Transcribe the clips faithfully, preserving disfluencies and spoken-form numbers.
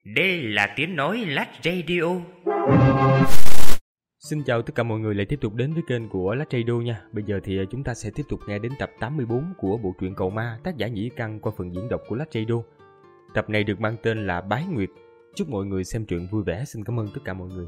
Đây là tiếng nói Lách Radio. Xin chào tất cả mọi người lại tiếp tục đến với kênh của Lách Radio nha. Bây giờ thì chúng ta sẽ tiếp tục nghe đến tập tám mươi tư của bộ truyện Cầu Ma tác giả Nhĩ Căn qua phần diễn đọc của Lách Radio. Tập này được mang tên là Bái Nguyệt. Chúc mọi người xem truyện vui vẻ. Xin cảm ơn tất cả mọi người.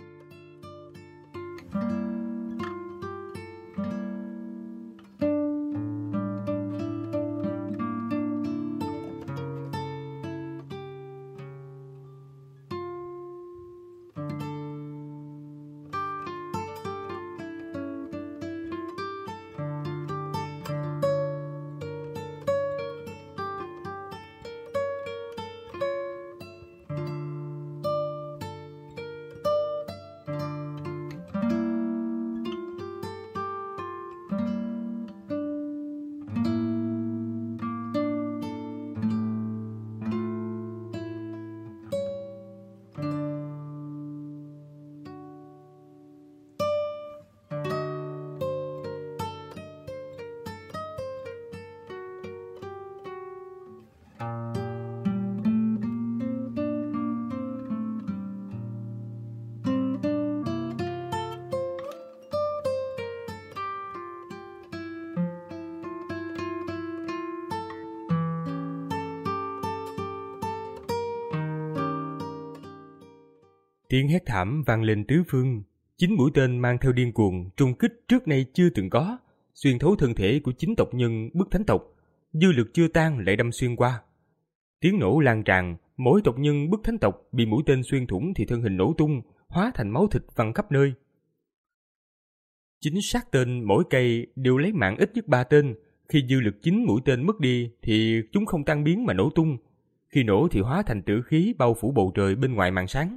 Tiếng hét thảm vang lên tứ phương, chín mũi tên mang theo điên cuồng, trung kích trước nay chưa từng có, xuyên thấu thân thể của chín tộc nhân bức thánh tộc, dư lực chưa tan lại đâm xuyên qua. Tiếng nổ lan tràn, mỗi tộc nhân bức thánh tộc bị mũi tên xuyên thủng thì thân hình nổ tung, hóa thành máu thịt văng khắp nơi. Chính xác tên mỗi cây đều lấy mạng ít nhất ba tên, khi dư lực chín mũi tên mất đi thì chúng không tan biến mà nổ tung, khi nổ thì hóa thành tử khí bao phủ bầu trời bên ngoài màn sáng.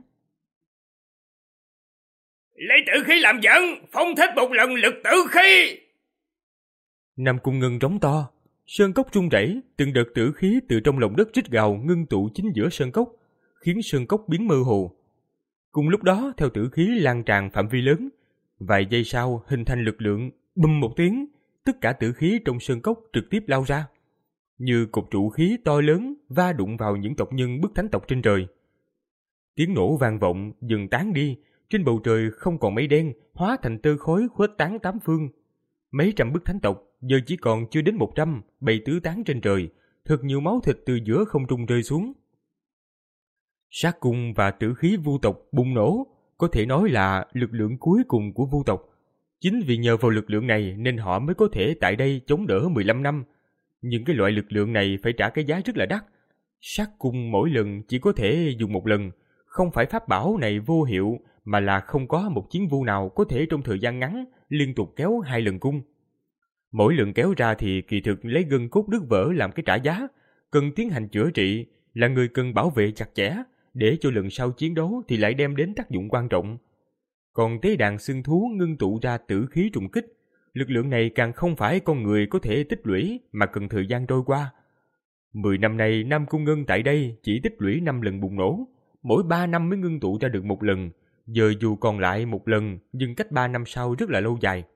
Lấy tử khí làm dẫn, phóng thích một lần lực tử khí. Nam Cung Ngân rống to, sơn cốc rung rẩy, từng đợt tử khí từ trong lòng đất rít gào ngưng tụ chính giữa sơn cốc, khiến sơn cốc biến mơ hồ. Cùng lúc đó, theo tử khí lan tràn phạm vi lớn, vài giây sau hình thành lực lượng, bùm một tiếng, tất cả tử khí trong sơn cốc trực tiếp lao ra, như cột trụ khí to lớn va đụng vào những tộc nhân bức thánh tộc trên trời. Tiếng nổ vang vọng, dần tán đi. Trên bầu trời không còn mây đen, hóa thành tơ khói khuếch tán tám phương. Mấy trăm bức thánh tộc giờ chỉ còn chưa đến một trăm, bay tứ tán trên trời, thật nhiều máu thịt từ giữa không trung rơi xuống. Sát cung và tử khí vu tộc bùng nổ, có thể nói là lực lượng cuối cùng của vu tộc. Chính vì nhờ vào lực lượng này nên họ mới có thể tại đây chống đỡ mười lăm năm. Nhưng cái loại lực lượng này phải trả cái giá rất là đắt. Sát cung mỗi lần chỉ có thể dùng một lần, không phải pháp bảo này vô hiệu, mà là không có một chiến vu nào có thể trong thời gian ngắn liên tục kéo hai lần cung. Mỗi lần kéo ra thì kỳ thực lấy gân cốt đứt vỡ làm cái trả giá, cần tiến hành chữa trị, là người cần bảo vệ chặt chẽ, để cho lần sau chiến đấu thì lại đem đến tác dụng quan trọng. Còn tế đàn xương thú ngưng tụ ra tử khí trùng kích, lực lượng này càng không phải con người có thể tích lũy mà cần thời gian trôi qua. Mười năm nay Nam Cung Ngân tại đây chỉ tích lũy năm lần bùng nổ, mỗi ba năm mới ngưng tụ ra được một lần. Giờ dù còn lại một lần, nhưng cách ba năm sau rất là lâu dài.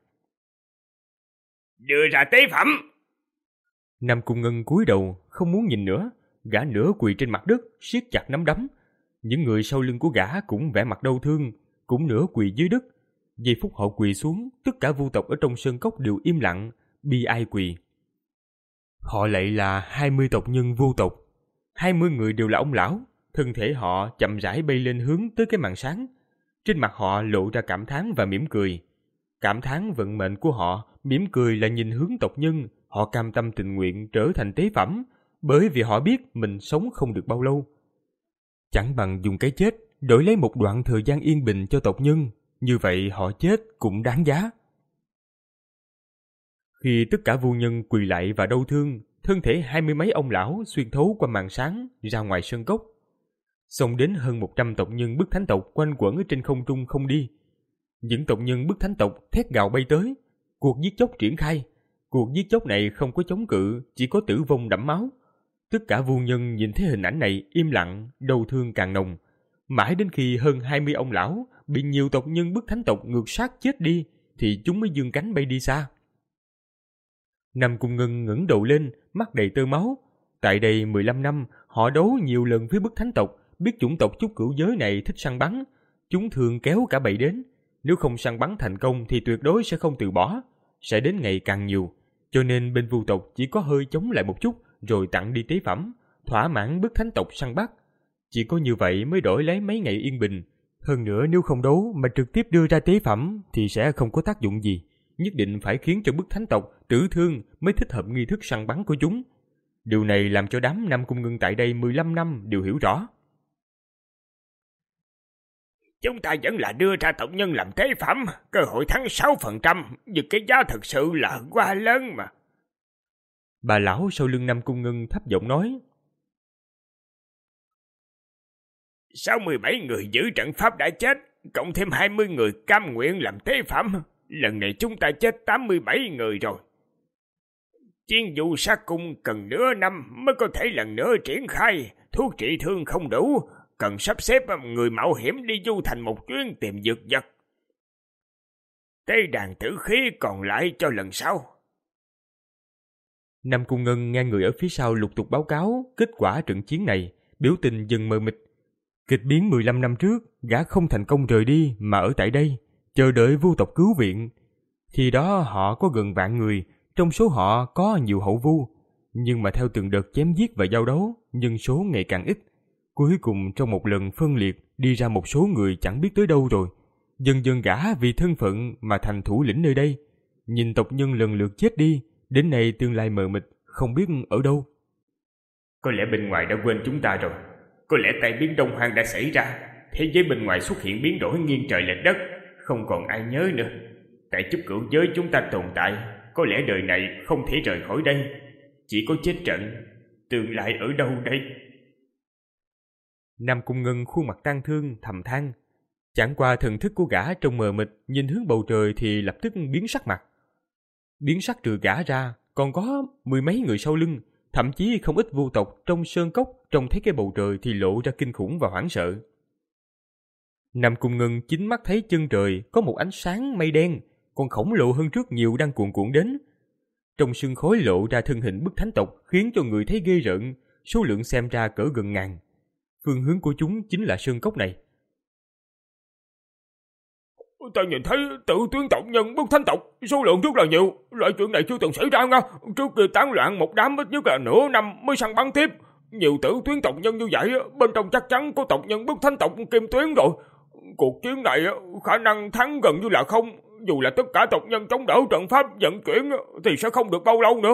Đưa ra tế phẩm. Nam Cung Ngân cúi đầu, không muốn nhìn nữa, gã nửa quỳ trên mặt đất, siết chặt nắm đấm. Những người sau lưng của gã cũng vẻ mặt đau thương, cũng nửa quỳ dưới đất. Giây phút họ quỳ xuống, tất cả vu tộc ở trong sơn cốc đều im lặng, bi ai quỳ. Họ lại là hai mươi tộc nhân vu tộc, hai mươi người đều là ông lão, thân thể họ chậm rãi bay lên hướng tới cái màn sáng. Trên mặt họ lộ ra cảm thán và mỉm cười. Cảm thán vận mệnh của họ, mỉm cười là nhìn hướng tộc nhân, họ cam tâm tình nguyện trở thành tế phẩm, bởi vì họ biết mình sống không được bao lâu. Chẳng bằng dùng cái chết đổi lấy một đoạn thời gian yên bình cho tộc nhân, như vậy họ chết cũng đáng giá. Khi tất cả vu nhân quỳ lại và đau thương, thân thể hai mươi mấy ông lão xuyên thấu qua màn sáng ra ngoài sân cốc. Xông đến hơn một trăm tộc nhân bức thánh tộc quanh quẩn ở trên không trung không đi. Những tộc nhân bức thánh tộc thét gào bay tới. Cuộc giết chóc triển khai. Cuộc giết chóc này không có chống cự, chỉ có tử vong đẫm máu. Tất cả vu nhân nhìn thấy hình ảnh này im lặng, đau thương càng nồng. Mãi đến khi hơn hai mươi ông lão bị nhiều tộc nhân bức thánh tộc ngược sát chết đi, thì chúng mới giương cánh bay đi xa. Nam Cung Ngân ngẩng đầu lên, mắt đầy tơ máu. Tại đây mười lăm năm, họ đấu nhiều lần với bức thánh tộc, biết chủng tộc Chúc Cửu Giới này thích săn bắn, chúng thường kéo cả bầy đến. Nếu không săn bắn thành công thì tuyệt đối sẽ không từ bỏ, sẽ đến ngày càng nhiều. Cho nên bên Vu tộc chỉ có hơi chống lại một chút rồi tặng đi tế phẩm, thỏa mãn bức thánh tộc săn bắt. Chỉ có như vậy mới đổi lấy mấy ngày yên bình. Hơn nữa nếu không đấu mà trực tiếp đưa ra tế phẩm thì sẽ không có tác dụng gì. Nhất định phải khiến cho bức thánh tộc tử thương mới thích hợp nghi thức săn bắn của chúng. Điều này làm cho đám Nam Cung Ngân tại đây mười lăm năm đều hiểu rõ. Chúng ta vẫn là đưa ra tộc nhân làm tế phẩm, cơ hội thắng sáu phần trăm, nhưng cái giá thật sự là quá lớn mà. Bà lão sau lưng Nam Cung Ngân thấp giọng nói. sáu mươi bảy người giữ trận pháp đã chết, cộng thêm hai mươi người cam nguyện làm tế phẩm. Lần này chúng ta chết tám mươi bảy người rồi. Chiến du sát cung cần nửa năm mới có thể lần nữa triển khai, thuốc trị thương không đủ, cần sắp xếp người mạo hiểm đi du thành một chuyến tìm dược vật. Tế đàn tử khí còn lại cho lần sau. Nam Cung Ngân nghe người ở phía sau lục tục báo cáo kết quả trận chiến này, biểu tình dần mờ mịt. Kịch biến mười lăm năm trước, gã không thành công rời đi mà ở tại đây, chờ đợi Vu tộc cứu viện. Khi đó họ có gần vạn người, trong số họ có nhiều hậu Vu, nhưng mà theo từng đợt chém giết và giao đấu, nhân số ngày càng ít. Cuối cùng trong một lần phân liệt đi ra một số người chẳng biết tới đâu rồi. Dần dần gã vì thân phận mà thành thủ lĩnh nơi đây. Nhìn tộc nhân lần lượt chết đi, đến nay tương lai mờ mịt, không biết ở đâu. Có lẽ bên ngoài đã quên chúng ta rồi. Có lẽ tai biến Đông Hoang đã xảy ra. Thế giới bên ngoài xuất hiện biến đổi nghiêng trời lệch đất, không còn ai nhớ nữa. Tại Chúc Cửu Giới chúng ta tồn tại, có lẽ đời này không thể rời khỏi đây. Chỉ có chết trận, tương lai ở đâu đây? Nam Cung Ngân khuôn mặt tang thương thầm than. Chẳng qua thần thức của gã trong mờ mịt, nhìn hướng bầu trời thì lập tức biến sắc mặt. Biến sắc trừ gã ra, còn có mười mấy người sau lưng, thậm chí không ít Vu tộc trong sơn cốc trông thấy cái bầu trời thì lộ ra kinh khủng và hoảng sợ. Nam Cung Ngân chính mắt thấy chân trời có một ánh sáng mây đen, còn khổng lồ hơn trước nhiều đang cuồn cuộn đến. Trong sương khói lộ ra thân hình bức thánh tộc khiến cho người thấy ghê rợn, số lượng xem ra cỡ gần ngàn. Phương hướng của chúng chính là sơn cốc này. Ta nhìn thấy tự tuyến tộc nhân bức thánh tộc, số lượng rất là nhiều. Loại chuyện này chưa từng xảy ra nha. Trước kia tán loạn một đám ít nhất là nửa năm mới săn bắn tiếp. Nhiều tử tuyến tộc nhân như vậy, bên trong chắc chắn có tộc nhân bức thánh tộc kim tuyến rồi. Cuộc chiến này khả năng thắng gần như là không. Dù là tất cả tộc nhân chống đỡ trận pháp vận chuyển thì sẽ không được bao lâu nữa.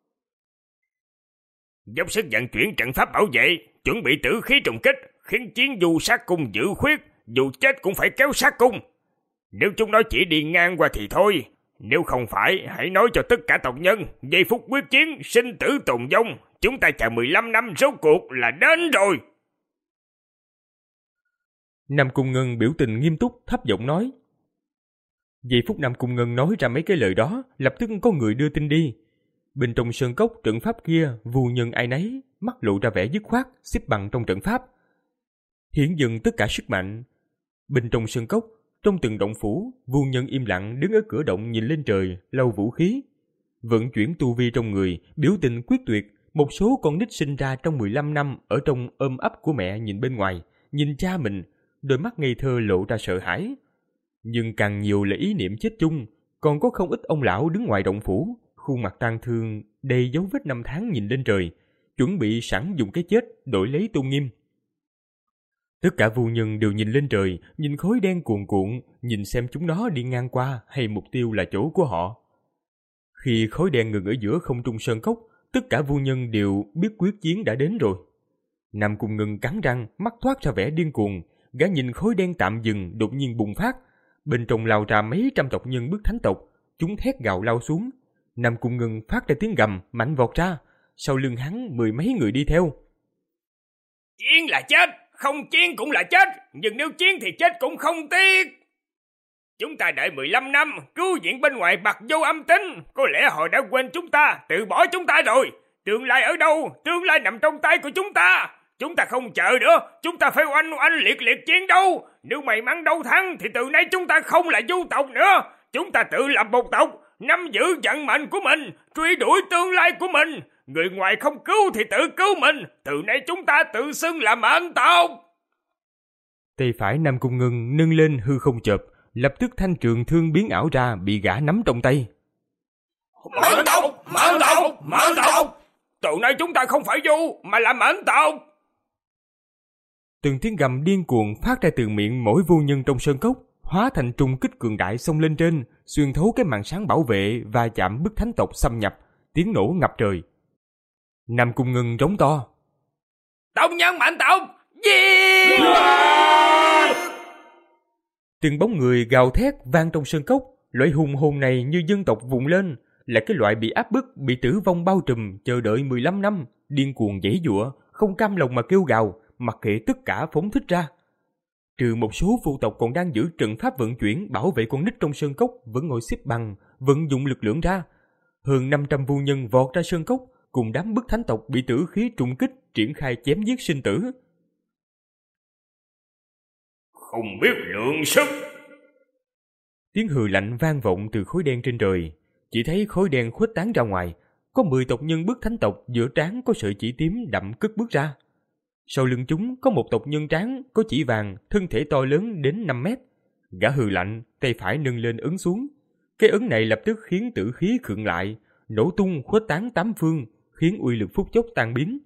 Dốc sức vận chuyển trận pháp bảo vệ, chuẩn bị tử khí trùng kích, khiến chiến du sát cung giữ khuyết, dù chết cũng phải kéo sát cung. Nếu chúng nó chỉ đi ngang qua thì thôi, nếu không phải hãy nói cho tất cả tộc nhân, giây phút quyết chiến, sinh tử tồn vong, chúng ta chờ mười lăm năm rốt cuộc là đến rồi. Nam Cung Ngân biểu tình nghiêm túc thấp giọng nói. Giây phút Nam Cung Ngân nói ra mấy cái lời đó, lập tức có người đưa tin đi. Bên trong sơn cốc trận pháp kia, vu nhân ai nấy, mắt lộ ra vẻ dứt khoát, xếp bằng trong trận pháp. Hiển dần tất cả sức mạnh. Bên trong sơn cốc, trong từng động phủ, vu nhân im lặng đứng ở cửa động nhìn lên trời, lau vũ khí. Vận chuyển tu vi trong người, biểu tình quyết tuyệt. Một số con nít sinh ra trong mười lăm năm ở trong ôm ấp của mẹ nhìn bên ngoài, nhìn cha mình, đôi mắt ngây thơ lộ ra sợ hãi. Nhưng càng nhiều là ý niệm chết chung, còn có không ít ông lão đứng ngoài động phủ, khuôn mặt tang thương, đầy dấu vết năm tháng nhìn lên trời, chuẩn bị sẵn dùng cái chết đổi lấy tôn nghiêm. Tất cả vu nhân đều nhìn lên trời, nhìn khói đen cuồn cuộn, nhìn xem chúng nó đi ngang qua hay mục tiêu là chỗ của họ. Khi khói đen ngừng ở giữa không trung sơn cốc, tất cả vu nhân đều biết quyết chiến đã đến rồi. Nam Cung Ngân cắn răng, mắt thoát ra vẻ điên cuồng, gã nhìn khói đen tạm dừng đột nhiên bùng phát, bên trong lao ra mấy trăm tộc nhân bức thánh tộc, chúng thét gào lao xuống. Nam Cung Ngân phát ra tiếng gầm, mạnh vọt ra, sau lưng hắn mười mấy người đi theo. Chiến là chết, không chiến cũng là chết, nhưng nếu chiến thì chết cũng không tiếc. Chúng ta đợi mười lăm năm, cứu viện bên ngoài bặt vô âm tính, có lẽ họ đã quên chúng ta, từ bỏ chúng ta rồi. Tương lai ở đâu? Tương lai nằm trong tay của chúng ta. Chúng ta không chờ nữa, chúng ta phải oanh oanh liệt liệt chiến đấu. Nếu may mắn đấu thắng thì từ nay chúng ta không là du tộc nữa. Chúng ta tự lập một tộc, nắm giữ vận mệnh của mình, truy đuổi tương lai của mình. Người ngoài không cứu thì tự cứu mình. Từ nay chúng ta tự xưng là mệnh tộc. Tay phải Nam Cung Ngân nâng lên hư không chộp, lập tức thanh trường thương biến ảo ra bị gã nắm trong tay. Mãn tộc! Mãn tộc! Mãn tộc! Từ nay chúng ta không phải du, mà là mãn tộc! Từng tiếng gầm điên cuồng phát ra từ miệng mỗi vô nhân trong sơn cốc, hóa thành trùng kích cường đại xông lên trên, xuyên thấu cái màn sáng bảo vệ và chạm bức thánh tộc xâm nhập, tiếng nổ ngập trời. Nam Cung Ngân rống to. Tộc nhân mãn tộc! Giết! Từng bóng người gào thét vang trong sơn cốc, loại hùng hồn này như dân tộc vùng lên, là cái loại bị áp bức, bị tử vong bao trùm, chờ đợi mười lăm năm, điên cuồng giãy giụa, không cam lòng mà kêu gào, mặc kệ tất cả phóng thích ra. Trừ một số vu tộc còn đang giữ trận pháp vận chuyển bảo vệ con nít trong sơn cốc vẫn ngồi xếp bằng, vận dụng lực lượng ra. Hơn năm trăm vu nhân vọt ra sơn cốc, cùng đám bức thánh tộc bị tử khí trùng kích triển khai chém giết sinh tử. Không biết lượng sức. Tiếng hừ lạnh vang vọng từ khối đen trên trời, chỉ thấy khối đen khuếch tán ra ngoài, có mười tộc nhân bức thánh tộc giữa trán có sợi chỉ tím đậm cất bước ra. Sau lưng chúng có một tộc nhân tráng có chỉ vàng, thân thể to lớn đến năm mét. Gã hừ lạnh, tay phải nâng lên ấn xuống. Cái ấn này lập tức khiến tử khí khựng lại, nổ tung khuếch tán tám phương, khiến uy lực phút chốc tan biến.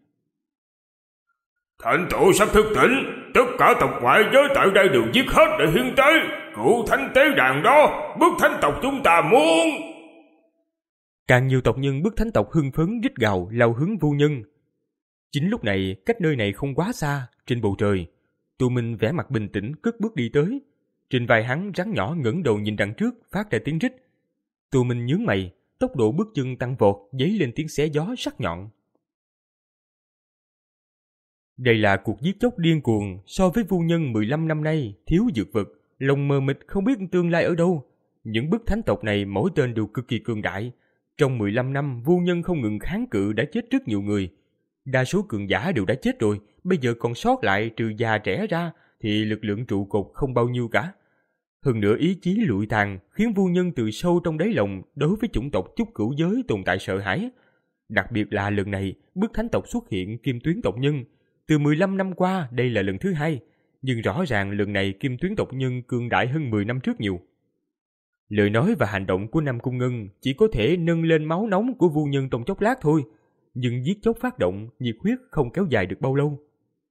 Thánh tổ sắp thức tỉnh, tất cả tộc ngoại giới tại đây đều giết hết để hiến tế, cửu thánh tế đàn đó, bức thánh tộc chúng ta muốn. Càng nhiều tộc nhân bức thánh tộc hưng phấn rít gào lao hướng vu nhân. Chính lúc này, cách nơi này không quá xa, trên bầu trời, Tô Minh vẻ mặt bình tĩnh cất bước đi tới. Trên vai hắn rắn nhỏ ngẩng đầu nhìn đằng trước, phát ra tiếng rít. Tô Minh nhướng mày, tốc độ bước chân tăng vọt, dấy lên tiếng xé gió sắc nhọn. Đây là cuộc giết chóc điên cuồng, so với vu nhân mười lăm năm nay thiếu dược vật, lòng mờ mịt không biết tương lai ở đâu. Những bức thánh tộc này mỗi tên đều cực kỳ cường đại. Trong mười lăm năm, vu nhân không ngừng kháng cự đã chết rất nhiều người. Đa số cường giả đều đã chết rồi, bây giờ còn sót lại trừ già trẻ ra thì lực lượng trụ cột không bao nhiêu cả. Hơn nữa ý chí lụi tàn khiến vu nhân từ sâu trong đáy lòng đối với chủng tộc chúc cửu giới tồn tại sợ hãi. Đặc biệt là lần này, bức thánh tộc xuất hiện kim tuyến tộc nhân. Từ mười lăm năm qua đây là lần thứ hai, nhưng rõ ràng lần này kim tuyến tộc nhân cường đại hơn mười năm trước nhiều. Lời nói và hành động của Nam Cung Ngân chỉ có thể nâng lên máu nóng của vu nhân trong chốc lát thôi, nhưng giết chóc phát động, nhiệt huyết không kéo dài được bao lâu.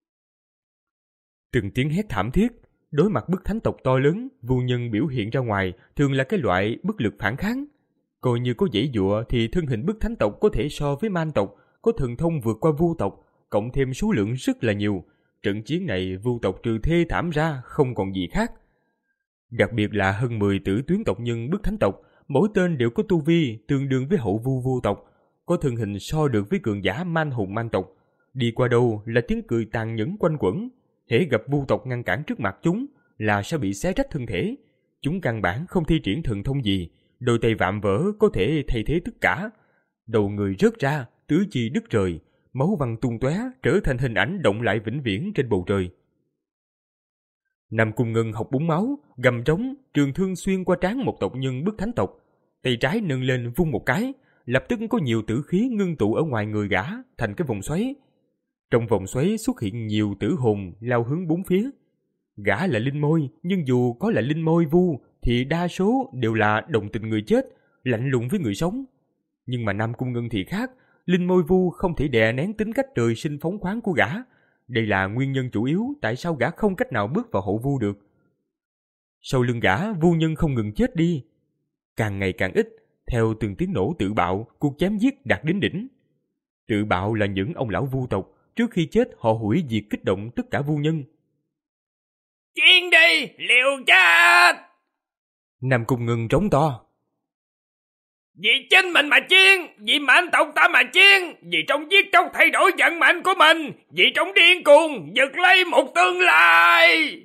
Từng tiếng hét thảm thiết, đối mặt bức thánh tộc to lớn, vu nhân biểu hiện ra ngoài thường là cái loại bất lực phản kháng. Coi như có giãy giụa thì thân hình bức thánh tộc có thể so với man tộc, có thần thông vượt qua vu tộc, cộng thêm số lượng rất là nhiều. Trận chiến này vu tộc trừ thê thảm ra không còn gì khác. Đặc biệt là hơn mười tử tuyến tộc nhân bức thánh tộc, mỗi tên đều có tu vi tương đương với hậu vu vu tộc, có thân hình so được với cường giả man hùng man tộc. Đi qua đâu là tiếng cười tàn nhẫn quanh quẩn. Hễ gặp vu tộc ngăn cản trước mặt chúng là sẽ bị xé rách thân thể. Chúng căn bản không thi triển thần thông gì, đôi tay vạm vỡ có thể thay thế tất cả. Đầu người rớt ra, tứ chi đứt rời, máu văng tung tóe trở thành hình ảnh động lại vĩnh viễn trên bầu trời. Nam Cung Ngân học búng máu, gầm trống, trường thương xuyên qua trán một tộc nhân bức thánh tộc. Tay trái nâng lên vung một cái, lập tức có nhiều tử khí ngưng tụ ở ngoài người gã thành cái vòng xoáy. Trong vòng xoáy xuất hiện nhiều tử hồn lao hướng bốn phía. Gã là linh môi, nhưng dù có là linh môi vu thì đa số đều là đồng tình người chết, lạnh lùng với người sống. Nhưng mà Nam Cung Ngân thì khác, linh môi vu không thể đè nén tính cách trời sinh phóng khoáng của gã. Đây là nguyên nhân chủ yếu tại sao gã không cách nào bước vào hậu vu được. Sau lưng gã, vu nhân không ngừng chết đi, càng ngày càng ít. Theo từng tiếng nổ tự bạo, cuộc chém giết đạt đến đỉnh. Tự bạo là những ông lão vu tộc, trước khi chết họ hủy diệt kích động tất cả vu nhân. Chiến đi, liều chết! Nam Cung Ngân trống to. Vì chính mình mà chiến, vì mãn tộc ta mà chiến, vì trong giết chóc thay đổi vận mệnh của mình, vì trong điên cuồng giật lấy một tương lai.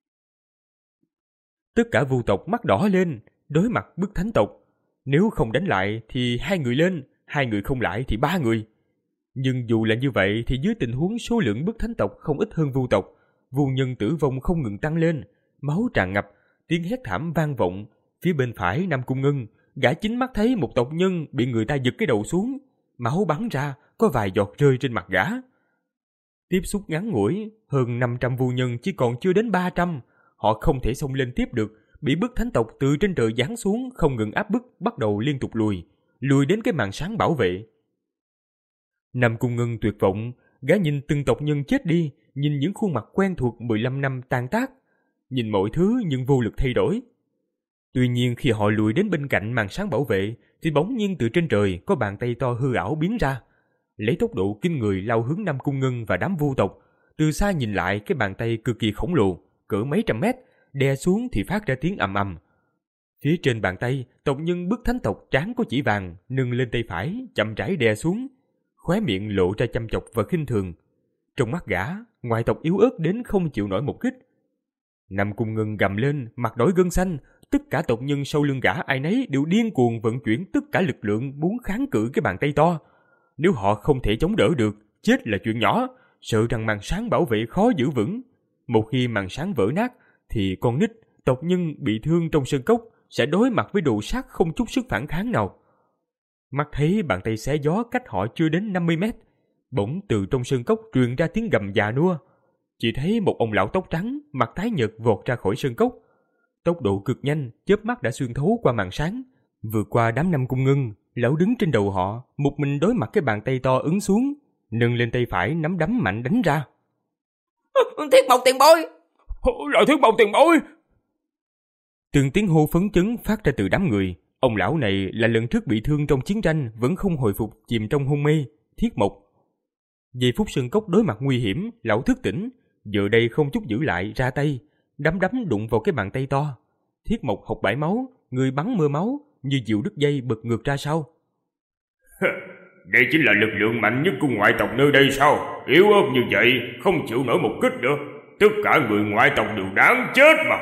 Tất cả vu tộc mắt đỏ lên, đối mặt bức thánh tộc. Nếu không đánh lại thì hai người lên, hai người không lại thì ba người. Nhưng dù là như vậy thì dưới tình huống số lượng bức thánh tộc không ít hơn vu tộc, vu nhân tử vong không ngừng tăng lên, máu tràn ngập, tiếng hét thảm vang vọng. Phía bên phải Nam Cung Ngân, gã chính mắt thấy một tộc nhân bị người ta giật cái đầu xuống, máu bắn ra, có vài giọt rơi trên mặt gã. Tiếp xúc ngắn ngủi, hơn năm trăm vu nhân chỉ còn chưa đến ba trăm. Họ không thể xông lên tiếp được, bị bức thánh tộc từ trên trời giáng xuống không ngừng áp bức, bắt đầu liên tục lùi, lùi đến cái màn sáng bảo vệ. Nam Cung Ngân tuyệt vọng, gã nhìn từng tộc nhân chết đi, nhìn những khuôn mặt quen thuộc mười lăm năm tan tác, nhìn mọi thứ nhưng vô lực thay đổi. Tuy nhiên khi họ lùi đến bên cạnh màn sáng bảo vệ, thì bỗng nhiên từ trên trời có bàn tay to hư ảo biến ra, lấy tốc độ kinh người lao hướng Nam Cung Ngân và đám vu tộc. Từ xa nhìn lại, cái bàn tay cực kỳ khổng lồ, cỡ mấy trăm mét, đè xuống thì phát ra tiếng ầm ầm. Phía trên bàn tay, tộc nhân bức thánh tộc trán có chỉ vàng nâng lên tay phải, chậm rãi đè xuống, khóe miệng lộ ra chăm chọc và khinh thường. Trong mắt gã, ngoại tộc yếu ớt đến không chịu nổi một kích. Nam Cung Ngân gầm lên, mặt nổi gân xanh. Tất cả tộc nhân sau lưng gã ai nấy đều điên cuồng vận chuyển tất cả lực lượng muốn kháng cự cái bàn tay to. Nếu họ không thể chống đỡ được, chết là chuyện nhỏ, sợ rằng màn sáng bảo vệ khó giữ vững. Một khi màn sáng vỡ nát, thì con nít, tộc nhân bị thương trong sơn cốc sẽ đối mặt với đồ sát không chút sức phản kháng nào. Mắt thấy bàn tay xé gió cách họ chưa đến năm mươi mét, bỗng từ trong sơn cốc truyền ra tiếng gầm già nua. Chỉ thấy một ông lão tóc trắng, mặt tái nhợt vọt ra khỏi sơn cốc. Tốc độ cực nhanh, chớp mắt đã xuyên thấu qua màn sáng, vượt qua đám Nam Cung Ngân. Lão đứng trên đầu họ, một mình đối mặt cái bàn tay to ấn xuống, nâng lên tay phải nắm đấm mạnh đánh ra. Thiết Mộc tiền bối! Là Thiết Mộc tiền bối! Từng tiếng hô phấn chấn phát ra từ đám người. Ông lão này là lần trước bị thương trong chiến tranh, vẫn không hồi phục, chìm trong hôn mê. Thiết Mộc. Giây phút sơn cốc đối mặt nguy hiểm, lão thức tỉnh, giờ đây không chút giữ lại ra tay, đấm đấm đụng vào cái bàn tay to. Thiết Mộc hộc bãi máu, người bắn mưa máu, như diều đứt dây bật ngược ra sau. Đây chính là lực lượng mạnh nhất của ngoại tộc nơi đây sao? Yếu ớt như vậy, không chịu nổi một kích nữa. Tất cả người ngoại tộc đều đáng chết mà.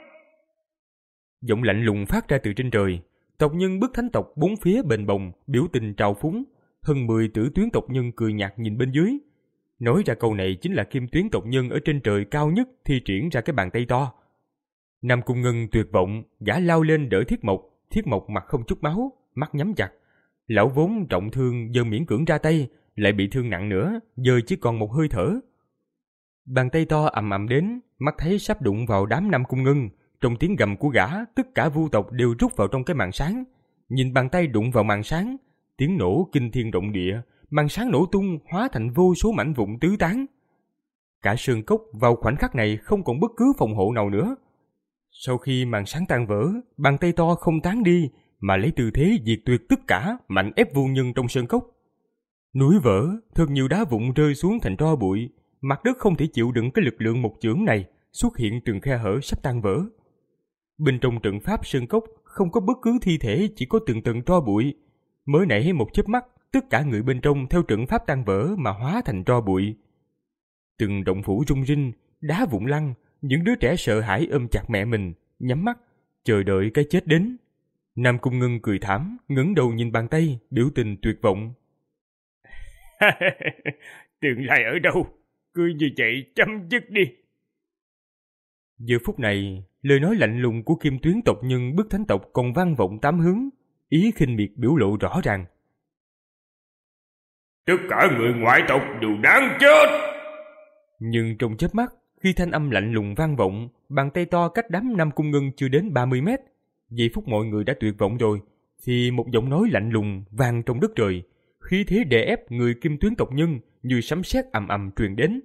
Giọng lạnh lùng phát ra từ trên trời. Tộc nhân bức thánh tộc bốn phía bền bồng, biểu tình trào phúng. Hơn mười tử tuyến tộc nhân cười nhạt nhìn bên dưới. Nói ra câu này chính là kim tuyến tộc nhân ở trên trời cao nhất thi triển ra cái bàn tay to. Nam Cung Ngân tuyệt vọng, gã lao lên đỡ Thiết Mộc. Thiết Mộc mặt không chút máu, mắt nhắm chặt. Lão vốn trọng thương giờ miễn cưỡng ra tay, lại bị thương nặng nữa, giờ chỉ còn một hơi thở. Bàn tay to ầm ầm đến, mắt thấy sắp đụng vào đám Nam Cung Ngân. Trong tiếng gầm của gã, tất cả vu tộc đều rút vào trong cái màn sáng. Nhìn bàn tay đụng vào màn sáng, tiếng nổ kinh thiên động địa, màn sáng nổ tung hóa thành vô số mảnh vụn tứ tán. Cả sơn cốc vào khoảnh khắc này không còn bất cứ phòng hộ nào nữa. Sau khi màn sáng tan vỡ, bàn tay to không tán đi, mà lấy tư thế diệt tuyệt tất cả, mạnh ép vu nhân trong sơn cốc. Núi vỡ, thật nhiều đá vụn rơi xuống thành tro bụi, mặt đất không thể chịu đựng cái lực lượng một chưởng này, xuất hiện từng khe hở sắp tan vỡ. Bên trong trận pháp sơn cốc không có bất cứ thi thể, chỉ có từng tầng tro bụi. Mới nãy một chớp mắt, tất cả người bên trong theo trận pháp tan vỡ mà hóa thành tro bụi. Từng động phủ rung rinh, đá vụn lăn, những đứa trẻ sợ hãi ôm chặt mẹ mình, nhắm mắt, chờ đợi cái chết đến. Nam Cung Ngân cười thảm, ngẩng đầu nhìn bàn tay, biểu tình tuyệt vọng. Tương lai ở đâu? Cứ như vậy chấm dứt đi. Giờ phút này, lời nói lạnh lùng của kim tuyến tộc nhân bức thánh tộc còn vang vọng tám hướng, ý khinh miệt biểu lộ rõ ràng. Tất cả người ngoại tộc đều đáng chết. Nhưng trong chớp mắt, khi thanh âm lạnh lùng vang vọng, bàn tay to cách đám Nam Cung Ngân chưa đến ba mươi mét. Giây phút mọi người đã tuyệt vọng rồi, thì một giọng nói lạnh lùng vang trong đất trời, khí thế đè ép người kim tuyến tộc nhân như sấm sét ầm ầm truyền đến.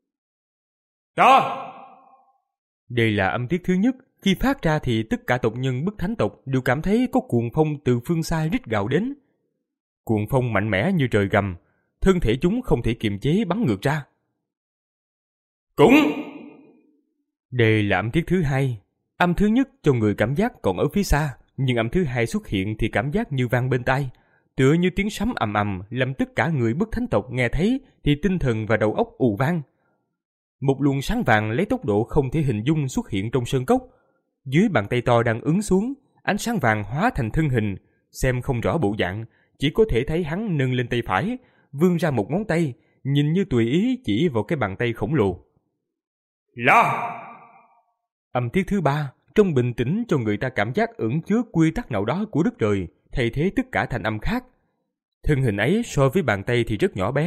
To! Đây là âm tiết thứ nhất, khi phát ra thì tất cả tộc nhân bức thánh tộc đều cảm thấy có cuồng phong từ phương xa rít gào đến. Cuồng phong mạnh mẽ như trời gầm, thân thể chúng không thể kiềm chế bắn ngược ra. Cũng! Đây là âm tiết thứ hai. Âm thứ nhất cho người cảm giác còn ở phía xa, nhưng âm thứ hai xuất hiện thì cảm giác như vang bên tai, tựa như tiếng sấm ầm ầm làm tất cả người bức thánh tộc nghe thấy thì tinh thần và đầu óc ù vang. Một luồng sáng vàng lấy tốc độ không thể hình dung xuất hiện trong sơn cốc. Dưới bàn tay to đang ấn xuống, ánh sáng vàng hóa thành thân hình, xem không rõ bộ dạng, chỉ có thể thấy hắn nâng lên tay phải, vươn ra một ngón tay, nhìn như tùy ý chỉ vào cái bàn tay khổng lồ. Là! Âm tiết thứ ba, trong bình tĩnh cho người ta cảm giác ẩn chứa quy tắc nào đó của đất trời, thay thế tất cả thành âm khác. Thân hình ấy so với bàn tay thì rất nhỏ bé,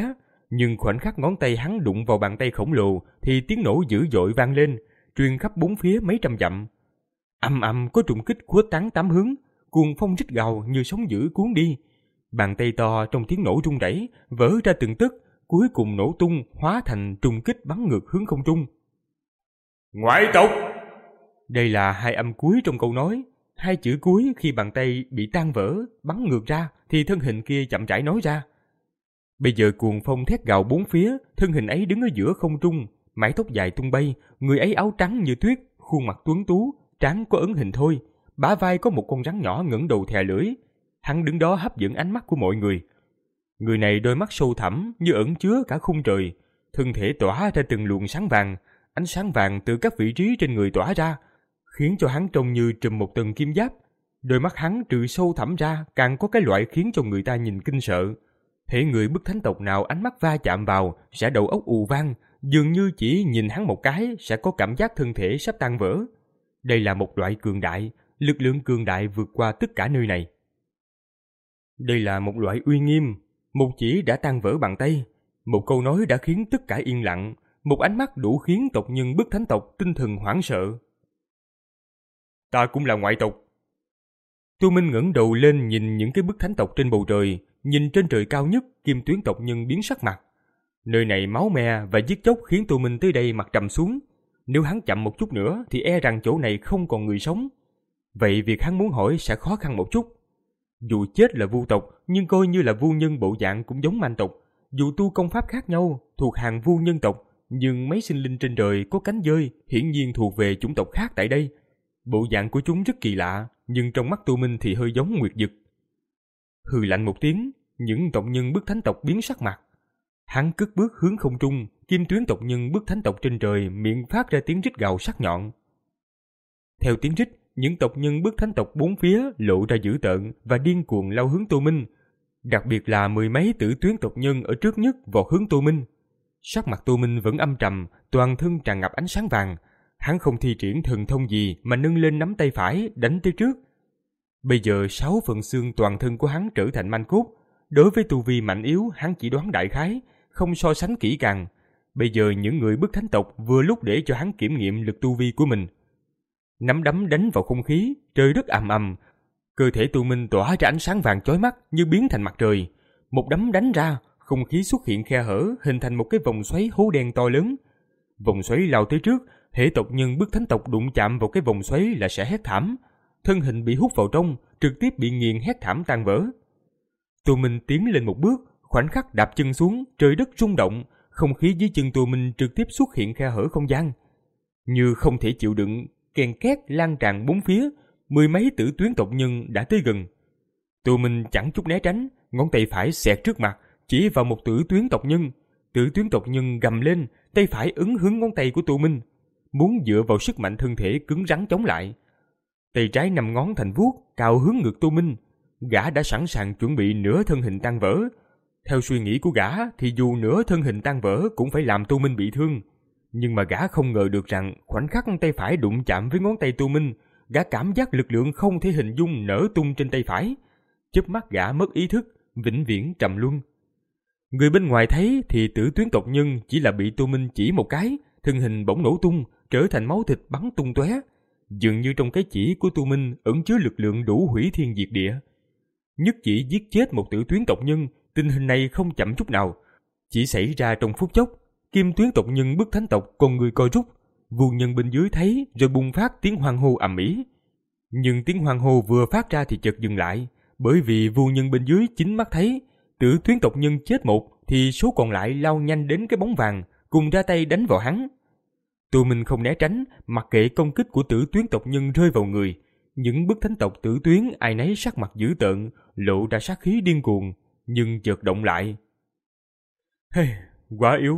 Nhưng khoảnh khắc ngón tay hắn đụng vào bàn tay khổng lồ thì tiếng nổ dữ dội vang lên, truyền khắp bốn phía mấy trăm dặm. Ầm ầm có trùng kích khuếch tán tám hướng, cuồng phong rít gào như sóng dữ cuốn đi. Bàn tay to trong tiếng nổ rung rẩy vỡ ra từng tấc, cuối cùng nổ tung hóa thành trùng kích bắn ngược hướng không trung. Ngoại tộc! Đây là hai âm cuối trong câu nói. Hai chữ cuối khi bàn tay bị tan vỡ, bắn ngược ra thì thân hình kia chậm rãi nói ra. Bây giờ cuồng phong thét gào bốn phía, thân hình ấy đứng ở giữa không trung, mái tóc dài tung bay, người ấy áo trắng như tuyết, khuôn mặt tuấn tú, trán có ấn hình thôi, bả vai có một con rắn nhỏ ngẩng đầu thè lưỡi. Hắn đứng đó hấp dẫn ánh mắt của mọi người. Người này đôi mắt sâu thẳm như ẩn chứa cả khung trời, thân thể tỏa ra từng luồng sáng vàng, ánh sáng vàng từ các vị trí trên người tỏa ra, khiến cho hắn trông như trùm một tầng kim giáp. Đôi mắt hắn trừ sâu thẳm ra càng có cái loại khiến cho người ta nhìn kinh sợ. Hễ người bức thánh tộc nào ánh mắt va chạm vào sẽ đầu óc ù vang, dường như chỉ nhìn hắn một cái sẽ có cảm giác thân thể sắp tan vỡ. Đây là một loại cường đại, lực lượng cường đại vượt qua tất cả nơi này. Đây là một loại uy nghiêm, một chỉ đã tan vỡ bàn tay, một câu nói đã khiến tất cả yên lặng, một ánh mắt đủ khiến tộc nhân bức thánh tộc tinh thần hoảng sợ. Ta cũng là ngoại tộc. Tô Minh ngẩng đầu lên nhìn những cái bức thánh tộc trên bầu trời, nhìn trên trời cao nhất, Kim Tuyến tộc nhân biến sắc mặt. Nơi này máu me và giết chóc khiến Tô Minh tới đây mặt trầm xuống. Nếu hắn chậm một chút nữa thì e rằng chỗ này không còn người sống. Vậy việc hắn muốn hỏi sẽ khó khăn một chút. Dù chết là vu tộc, nhưng coi như là vu nhân bộ dạng cũng giống man tộc. Dù tu công pháp khác nhau, thuộc hàng vu nhân tộc, nhưng mấy sinh linh trên trời có cánh dơi hiển nhiên thuộc về chủng tộc khác tại đây. Bộ dạng của chúng rất kỳ lạ, nhưng trong mắt Tô Minh thì hơi giống nguyệt dực. Hừ lạnh một tiếng, những tộc nhân bức thánh tộc biến sắc mặt. Hắn cất bước hướng không trung, Kim Tuyến tộc nhân bức thánh tộc trên trời miệng phát ra tiếng rít gào sắc nhọn. Theo tiếng rít, những tộc nhân bức thánh tộc bốn phía lộ ra dữ tợn và điên cuồng lao hướng Tô Minh. Đặc biệt là mười mấy tử tuyến tộc nhân ở trước nhất vọt hướng Tô Minh. Sắc mặt Tô Minh vẫn âm trầm, toàn thân tràn ngập ánh sáng vàng. Hắn không thi triển thần thông gì mà nâng lên nắm tay phải đánh tới trước. Bây giờ sáu phần xương toàn thân của hắn trở thành manh cốt. Đối với tu vi mạnh yếu hắn chỉ đoán đại khái, không so sánh kỹ càng. Bây giờ những người bức thánh tộc vừa lúc để cho hắn kiểm nghiệm lực tu vi của mình. Nắm đấm đánh vào không khí, trời đất ầm ầm. Cơ thể Tô Minh tỏa ra ánh sáng vàng chói mắt như biến thành mặt trời. Một đấm đánh ra, không khí xuất hiện khe hở hình thành một cái vòng xoáy hố đen to lớn. Vòng xoáy lao tới trước, hễ tộc nhân bức thánh tộc đụng chạm vào cái vòng xoáy là sẽ hét thảm. Thân hình bị hút vào trong, trực tiếp bị nghiền hét thảm tan vỡ. Tô Minh tiến lên một bước, khoảnh khắc đạp chân xuống, trời đất rung động, không khí dưới chân Tô Minh trực tiếp xuất hiện khe hở không gian. Như không thể chịu đựng, kèn két lan tràn bốn phía, mười mấy tử tuyến tộc nhân đã tới gần. Tô Minh chẳng chút né tránh, ngón tay phải xẹt trước mặt, chỉ vào một tử tuyến tộc nhân. Tử tuyến tộc nhân gầm lên, tay phải ấn hướng ngón tay của Tô Minh, muốn dựa vào sức mạnh thân thể cứng rắn chống lại. Tay trái nằm ngón thành vuốt, cào hướng ngược Tô Minh. Gã đã sẵn sàng chuẩn bị nửa thân hình tan vỡ. Theo suy nghĩ của gã thì dù nửa thân hình tan vỡ cũng phải làm Tô Minh bị thương. Nhưng mà gã không ngờ được rằng khoảnh khắc tay phải đụng chạm với ngón tay Tô Minh, gã cảm giác lực lượng không thể hình dung nở tung trên tay phải. Chớp mắt gã mất ý thức, vĩnh viễn trầm luân. Người bên ngoài thấy thì tử tuyến tộc nhân chỉ là bị Tô Minh chỉ một cái, thân hình bỗng nổ tung, trở thành máu thịt bắn tung tóe. Dường như trong cái chỉ của Tô Minh ẩn chứa lực lượng đủ hủy thiên diệt địa. Nhất chỉ giết chết một tử tuyến tộc nhân, tình hình này không chậm chút nào. Chỉ xảy ra trong phút chốc, Kim Tuyến tộc nhân bức thánh tộc con người co rút, vu nhân bên dưới thấy rồi bùng phát tiếng hoan hô ầm ĩ. Nhưng tiếng hoan hô vừa phát ra thì chợt dừng lại, bởi vì vu nhân bên dưới chính mắt thấy tử tuyến tộc nhân chết một thì số còn lại lao nhanh đến cái bóng vàng, cùng ra tay đánh vào hắn. Tô Minh không né tránh, mặc kệ công kích của tử tuyến tộc nhân rơi vào người. Những bức thánh tộc tử tuyến ai nấy sắc mặt dữ tợn, lộ ra sát khí điên cuồng, nhưng chợt động lại. Hey, quá yếu.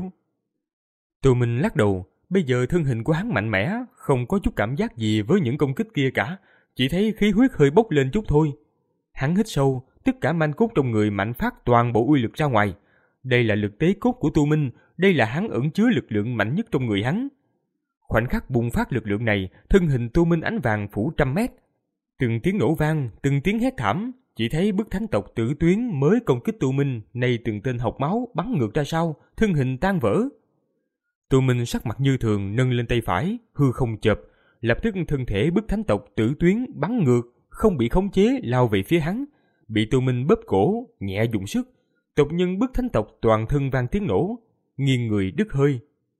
Tô Minh lắc đầu, bây giờ thân hình của hắn mạnh mẽ, không có chút cảm giác gì với những công kích kia cả, chỉ thấy khí huyết hơi bốc lên chút thôi. Hắn hít sâu, tất cả manh cốt trong người mạnh phát toàn bộ uy lực ra ngoài. Đây là lực tế cốt của Tô Minh, đây là hắn ẩn chứa lực lượng mạnh nhất trong người hắn. Khoảnh khắc bùng phát lực lượng này, thân hình Tô Minh ánh vàng phủ trăm mét. Từng tiếng nổ vang, từng tiếng hét thảm, chỉ thấy bức thánh tộc Tử Tuyến mới công kích Tu Minh, nay từng tên học máu bắn ngược ra sau, thân hình tan vỡ. Tu Minh sắc mặt như thường nâng lên tay phải, hư không chợp, lập tức thân thể bức thánh tộc Tử Tuyến bắn ngược, không bị khống chế lao về phía hắn, bị Tu Minh bóp cổ, nhẹ dùng sức. Tộc nhân bức thánh tộc toàn thân vang tiếng nổ, nghiêng người đứt hơi.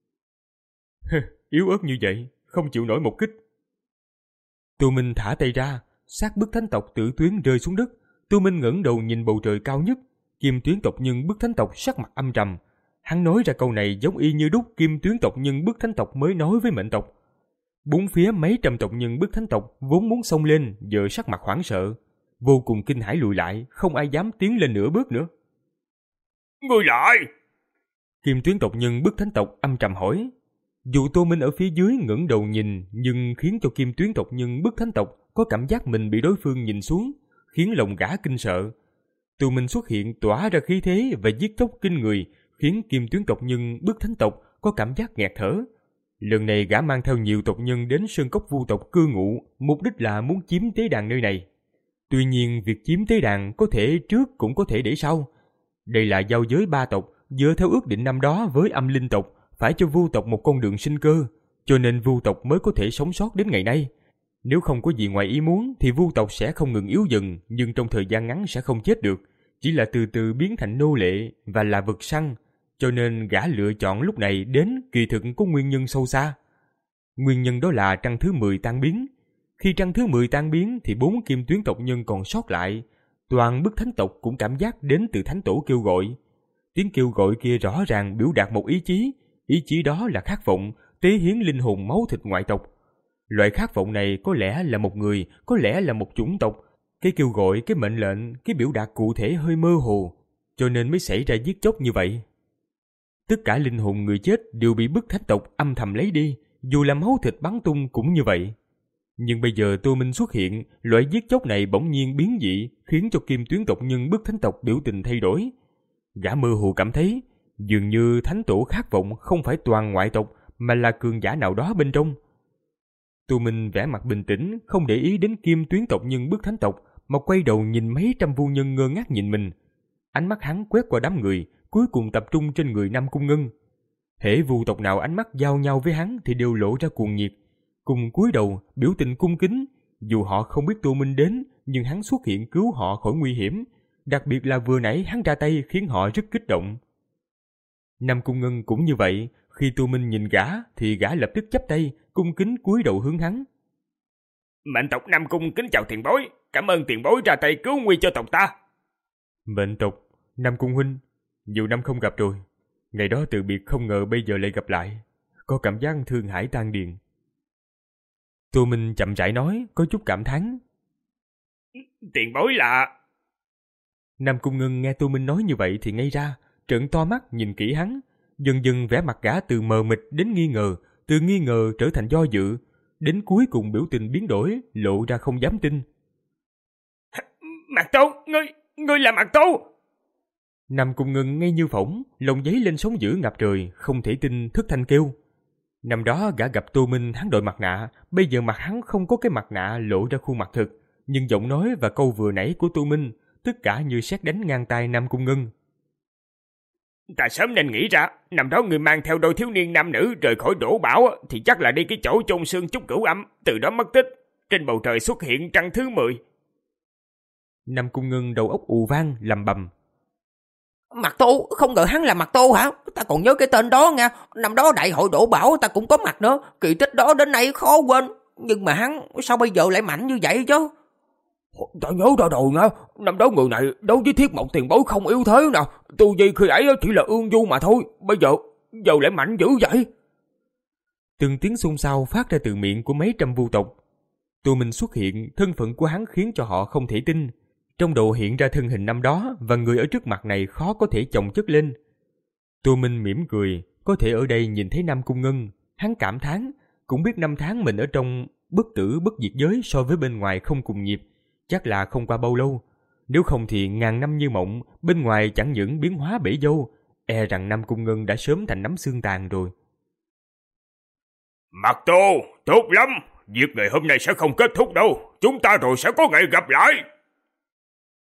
Yếu ớt như vậy, không chịu nổi một kích. Tu Minh thả tay ra, xác bức thánh tộc Tử Tuyến rơi xuống đất. Tu Minh ngẩng đầu nhìn bầu trời cao nhất, Kim Tuyến tộc nhân bức thánh tộc sắc mặt âm trầm. Hắn nói ra câu này giống y như đúc Kim Tuyến tộc nhân bức thánh tộc mới nói với mệnh tộc. Bốn phía mấy trăm tộc nhân bức thánh tộc vốn muốn xông lên, giờ sắc mặt hoảng sợ, vô cùng kinh hãi lùi lại, không ai dám tiến lên nửa bước nữa. Ngươi lại! Kim Tuyến tộc nhân bức thánh tộc âm trầm hỏi. Dù Tô Minh ở phía dưới ngẩng đầu nhìn, nhưng khiến cho Kim Tuyến tộc nhân bức thánh tộc có cảm giác mình bị đối phương nhìn xuống, khiến lòng gã kinh sợ. Tô Minh xuất hiện tỏa ra khí thế và giết chóc kinh người, khiến Kim Tuyến tộc nhân bức thánh tộc có cảm giác nghẹt thở. Lần này gã mang theo nhiều tộc nhân đến sơn cốc vu tộc cư ngụ, mục đích là muốn chiếm tế đàn nơi này. Tuy nhiên việc chiếm tế đàn có thể trước cũng có thể để sau. Đây là giao giới ba tộc, dựa theo ước định năm đó với âm linh tộc, phải cho vu tộc một con đường sinh cơ, cho nên vu tộc mới có thể sống sót đến ngày nay. Nếu không có gì ngoài ý muốn thì vu tộc sẽ không ngừng yếu dần, nhưng trong thời gian ngắn sẽ không chết được, chỉ là từ từ biến thành nô lệ và là vật săn. Cho nên gã lựa chọn lúc này đến kỳ thực có nguyên nhân sâu xa. Nguyên nhân đó là trăng thứ mười tan biến. Khi trăng thứ mười tan biến thì bốn Kim Tuyến tộc nhân còn sót lại. Toàn bức thánh tộc cũng cảm giác đến từ thánh tổ kêu gọi. Tiếng kêu gọi kia rõ ràng biểu đạt một ý chí. Ý chí đó là khát vọng, tế hiến linh hồn máu thịt ngoại tộc. Loại khát vọng này có lẽ là một người, có lẽ là một chủng tộc. Cái kêu gọi, cái mệnh lệnh, cái biểu đạt cụ thể hơi mơ hồ, cho nên mới xảy ra giết chóc như vậy. Tất cả linh hồn người chết đều bị bức thánh tộc âm thầm lấy đi, dù là máu thịt bắn tung cũng như vậy. Nhưng bây giờ Tô Minh xuất hiện, loại giết chóc này bỗng nhiên biến dị, khiến cho Kim Tuyến tộc nhân bức thánh tộc biểu tình thay đổi. Gã mơ hồ cảm thấy, dường như thánh tổ khát vọng không phải toàn ngoại tộc, mà là cường giả nào đó bên trong. Tô Minh vẻ mặt bình tĩnh, không để ý đến Kim Tuyến tộc nhân bức thánh tộc, mà quay đầu nhìn mấy trăm vu nhân ngơ ngác nhìn mình. Ánh mắt hắn quét qua đám người, cuối cùng tập trung trên người Nam Cung Ngân. Hễ vu tộc nào ánh mắt giao nhau với hắn thì đều lộ ra cuồng nhiệt, cùng cúi đầu biểu tình cung kính. Dù họ không biết Tô Minh đến, nhưng hắn xuất hiện cứu họ khỏi nguy hiểm, đặc biệt là vừa nãy hắn ra tay khiến họ rất kích động. Nam Cung Ngân cũng như vậy, khi Tô Minh nhìn gã thì gã lập tức chắp tay, cung kính cúi đầu hướng hắn. Mệnh tộc Nam Cung kính chào tiền bối, cảm ơn tiền bối ra tay cứu nguy cho tộc ta. Mệnh tộc Nam Cung huynh, nhiều năm không gặp rồi, ngày đó từ biệt không ngờ bây giờ lại gặp lại, có cảm giác thương hải tan điền. Tô Minh chậm rãi nói, có chút cảm thán. Tiền bối là... Nam Cung Ngân nghe Tô Minh nói như vậy thì ngây ra, trợn to mắt nhìn kỹ hắn, dần dần vẻ mặt gã từ mờ mịt đến nghi ngờ, từ nghi ngờ trở thành do dự, đến cuối cùng biểu tình biến đổi, lộ ra không dám tin. Mạc Tô, ngươi, ngươi là Mạc Tô! Nam Cung Ngân ngay như phỏng, lòng giấy lên sóng dữ ngập trời, không thể tin thất thanh kêu. Năm đó gã gặp Tô Minh hắn đội mặt nạ, bây giờ mặt hắn không có cái mặt nạ lộ ra khuôn mặt thực, nhưng giọng nói và câu vừa nãy của Tô Minh, tất cả như sét đánh ngang tai Nam Cung Ngân. Ta sớm nên nghĩ ra, năm đó người mang theo đôi thiếu niên nam nữ rời khỏi đổ bão thì chắc là đi cái chỗ chôn xương Chúc Cửu Âm, từ đó mất tích. Trên bầu trời xuất hiện trăng thứ mười. Nam Cung Ngân đầu óc ù vang lầm bầm. Mạc Tô, không ngờ hắn là Mạc Tô hả? Ta còn nhớ cái tên đó nha, năm đó đại hội đổ bão ta cũng có mặt nữa, kỳ tích đó đến nay khó quên. Nhưng mà hắn sao bây giờ lại mạnh như vậy chứ? Ta nhớ ra rồi nha, năm đó người này đấu với Thiết Mộc tiền bối không yếu thế nào, tu vi khi ấy chỉ là ương du mà thôi, bây giờ, giờ lại mạnh dữ vậy. Từng tiếng xôn xao phát ra từ miệng của mấy trăm vu tộc. Tô Minh xuất hiện, thân phận của hắn khiến cho họ không thể tin. Trong đầu hiện ra thân hình năm đó và người ở trước mặt này khó có thể chồng chất lên. Tô Minh mỉm cười, có thể ở đây nhìn thấy Nam Cung Ngân, hắn cảm thán, cũng biết năm tháng mình ở trong bất tử bất diệt giới so với bên ngoài không cùng nhịp, chắc là không qua bao lâu. Nếu không thì ngàn năm như mộng, bên ngoài chẳng những biến hóa bể dâu, e rằng Nam Cung Ngân đã sớm thành nắm xương tàn rồi. Mạc Tô, tốt lắm, việc ngày hôm nay sẽ không kết thúc đâu, chúng ta rồi sẽ có ngày gặp lại.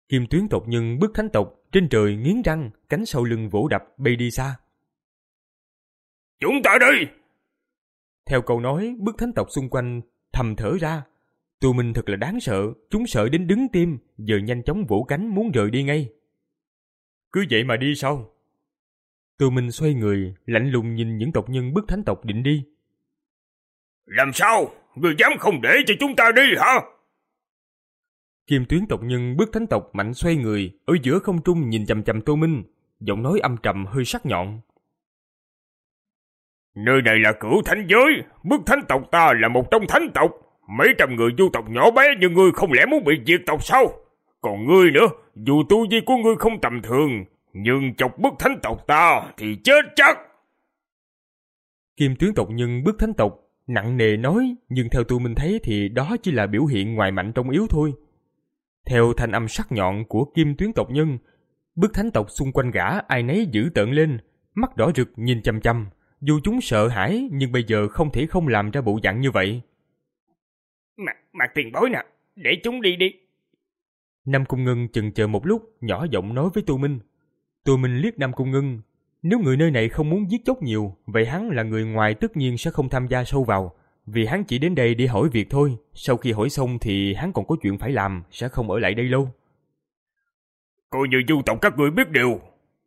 Kim Tuyến tộc nhân bức thánh tộc trên trời nghiến răng, cánh sau lưng vỗ đập bay đi xa. Chúng ta đi! Theo câu nói, bức thánh tộc xung quanh thầm thở ra. Tù Minh thật là đáng sợ, chúng sợ đến đứng tim, giờ nhanh chóng vỗ cánh muốn rời đi ngay. Cứ vậy mà đi sao? Tù Minh xoay người, lạnh lùng nhìn những tộc nhân bức thánh tộc định đi. Làm sao? Ngươi dám không để cho chúng ta đi hả? Kim Tuyến tộc nhân bức thánh tộc mạnh xoay người, ở giữa không trung nhìn chằm chằm Tô Minh, giọng nói âm trầm hơi sắc nhọn. Nơi này là Cửu Thánh giới, bức thánh tộc ta là một trong thánh tộc. Mấy trăm người du tộc nhỏ bé như ngươi không lẽ muốn bị diệt tộc sao? Còn ngươi nữa, dù tu vi của ngươi không tầm thường, nhưng chọc bức thánh tộc ta thì chết chắc. Kim Tuyến tộc nhân bức thánh tộc nặng nề nói, nhưng theo tôi mình thấy thì đó chỉ là biểu hiện ngoài mạnh trong yếu thôi. Theo thanh âm sắc nhọn của Kim Tuyến tộc nhân, bức thánh tộc xung quanh gã ai nấy dữ tợn lên, mắt đỏ rực nhìn chăm chăm. Dù chúng sợ hãi nhưng bây giờ không thể không làm ra bộ dạng như vậy. Mặt, mặt tiền bối nè, để chúng đi đi. Nam Cung Ngân chần chờ một lúc, nhỏ giọng nói với Tô Minh. Tô Minh liếc Nam Cung Ngân. Nếu người nơi này không muốn giết chóc nhiều, vậy hắn là người ngoài tất nhiên sẽ không tham gia sâu vào. Vì hắn chỉ đến đây để hỏi việc thôi. Sau khi hỏi xong thì hắn còn có chuyện phải làm, sẽ không ở lại đây lâu. Coi như du tộc các người biết điều.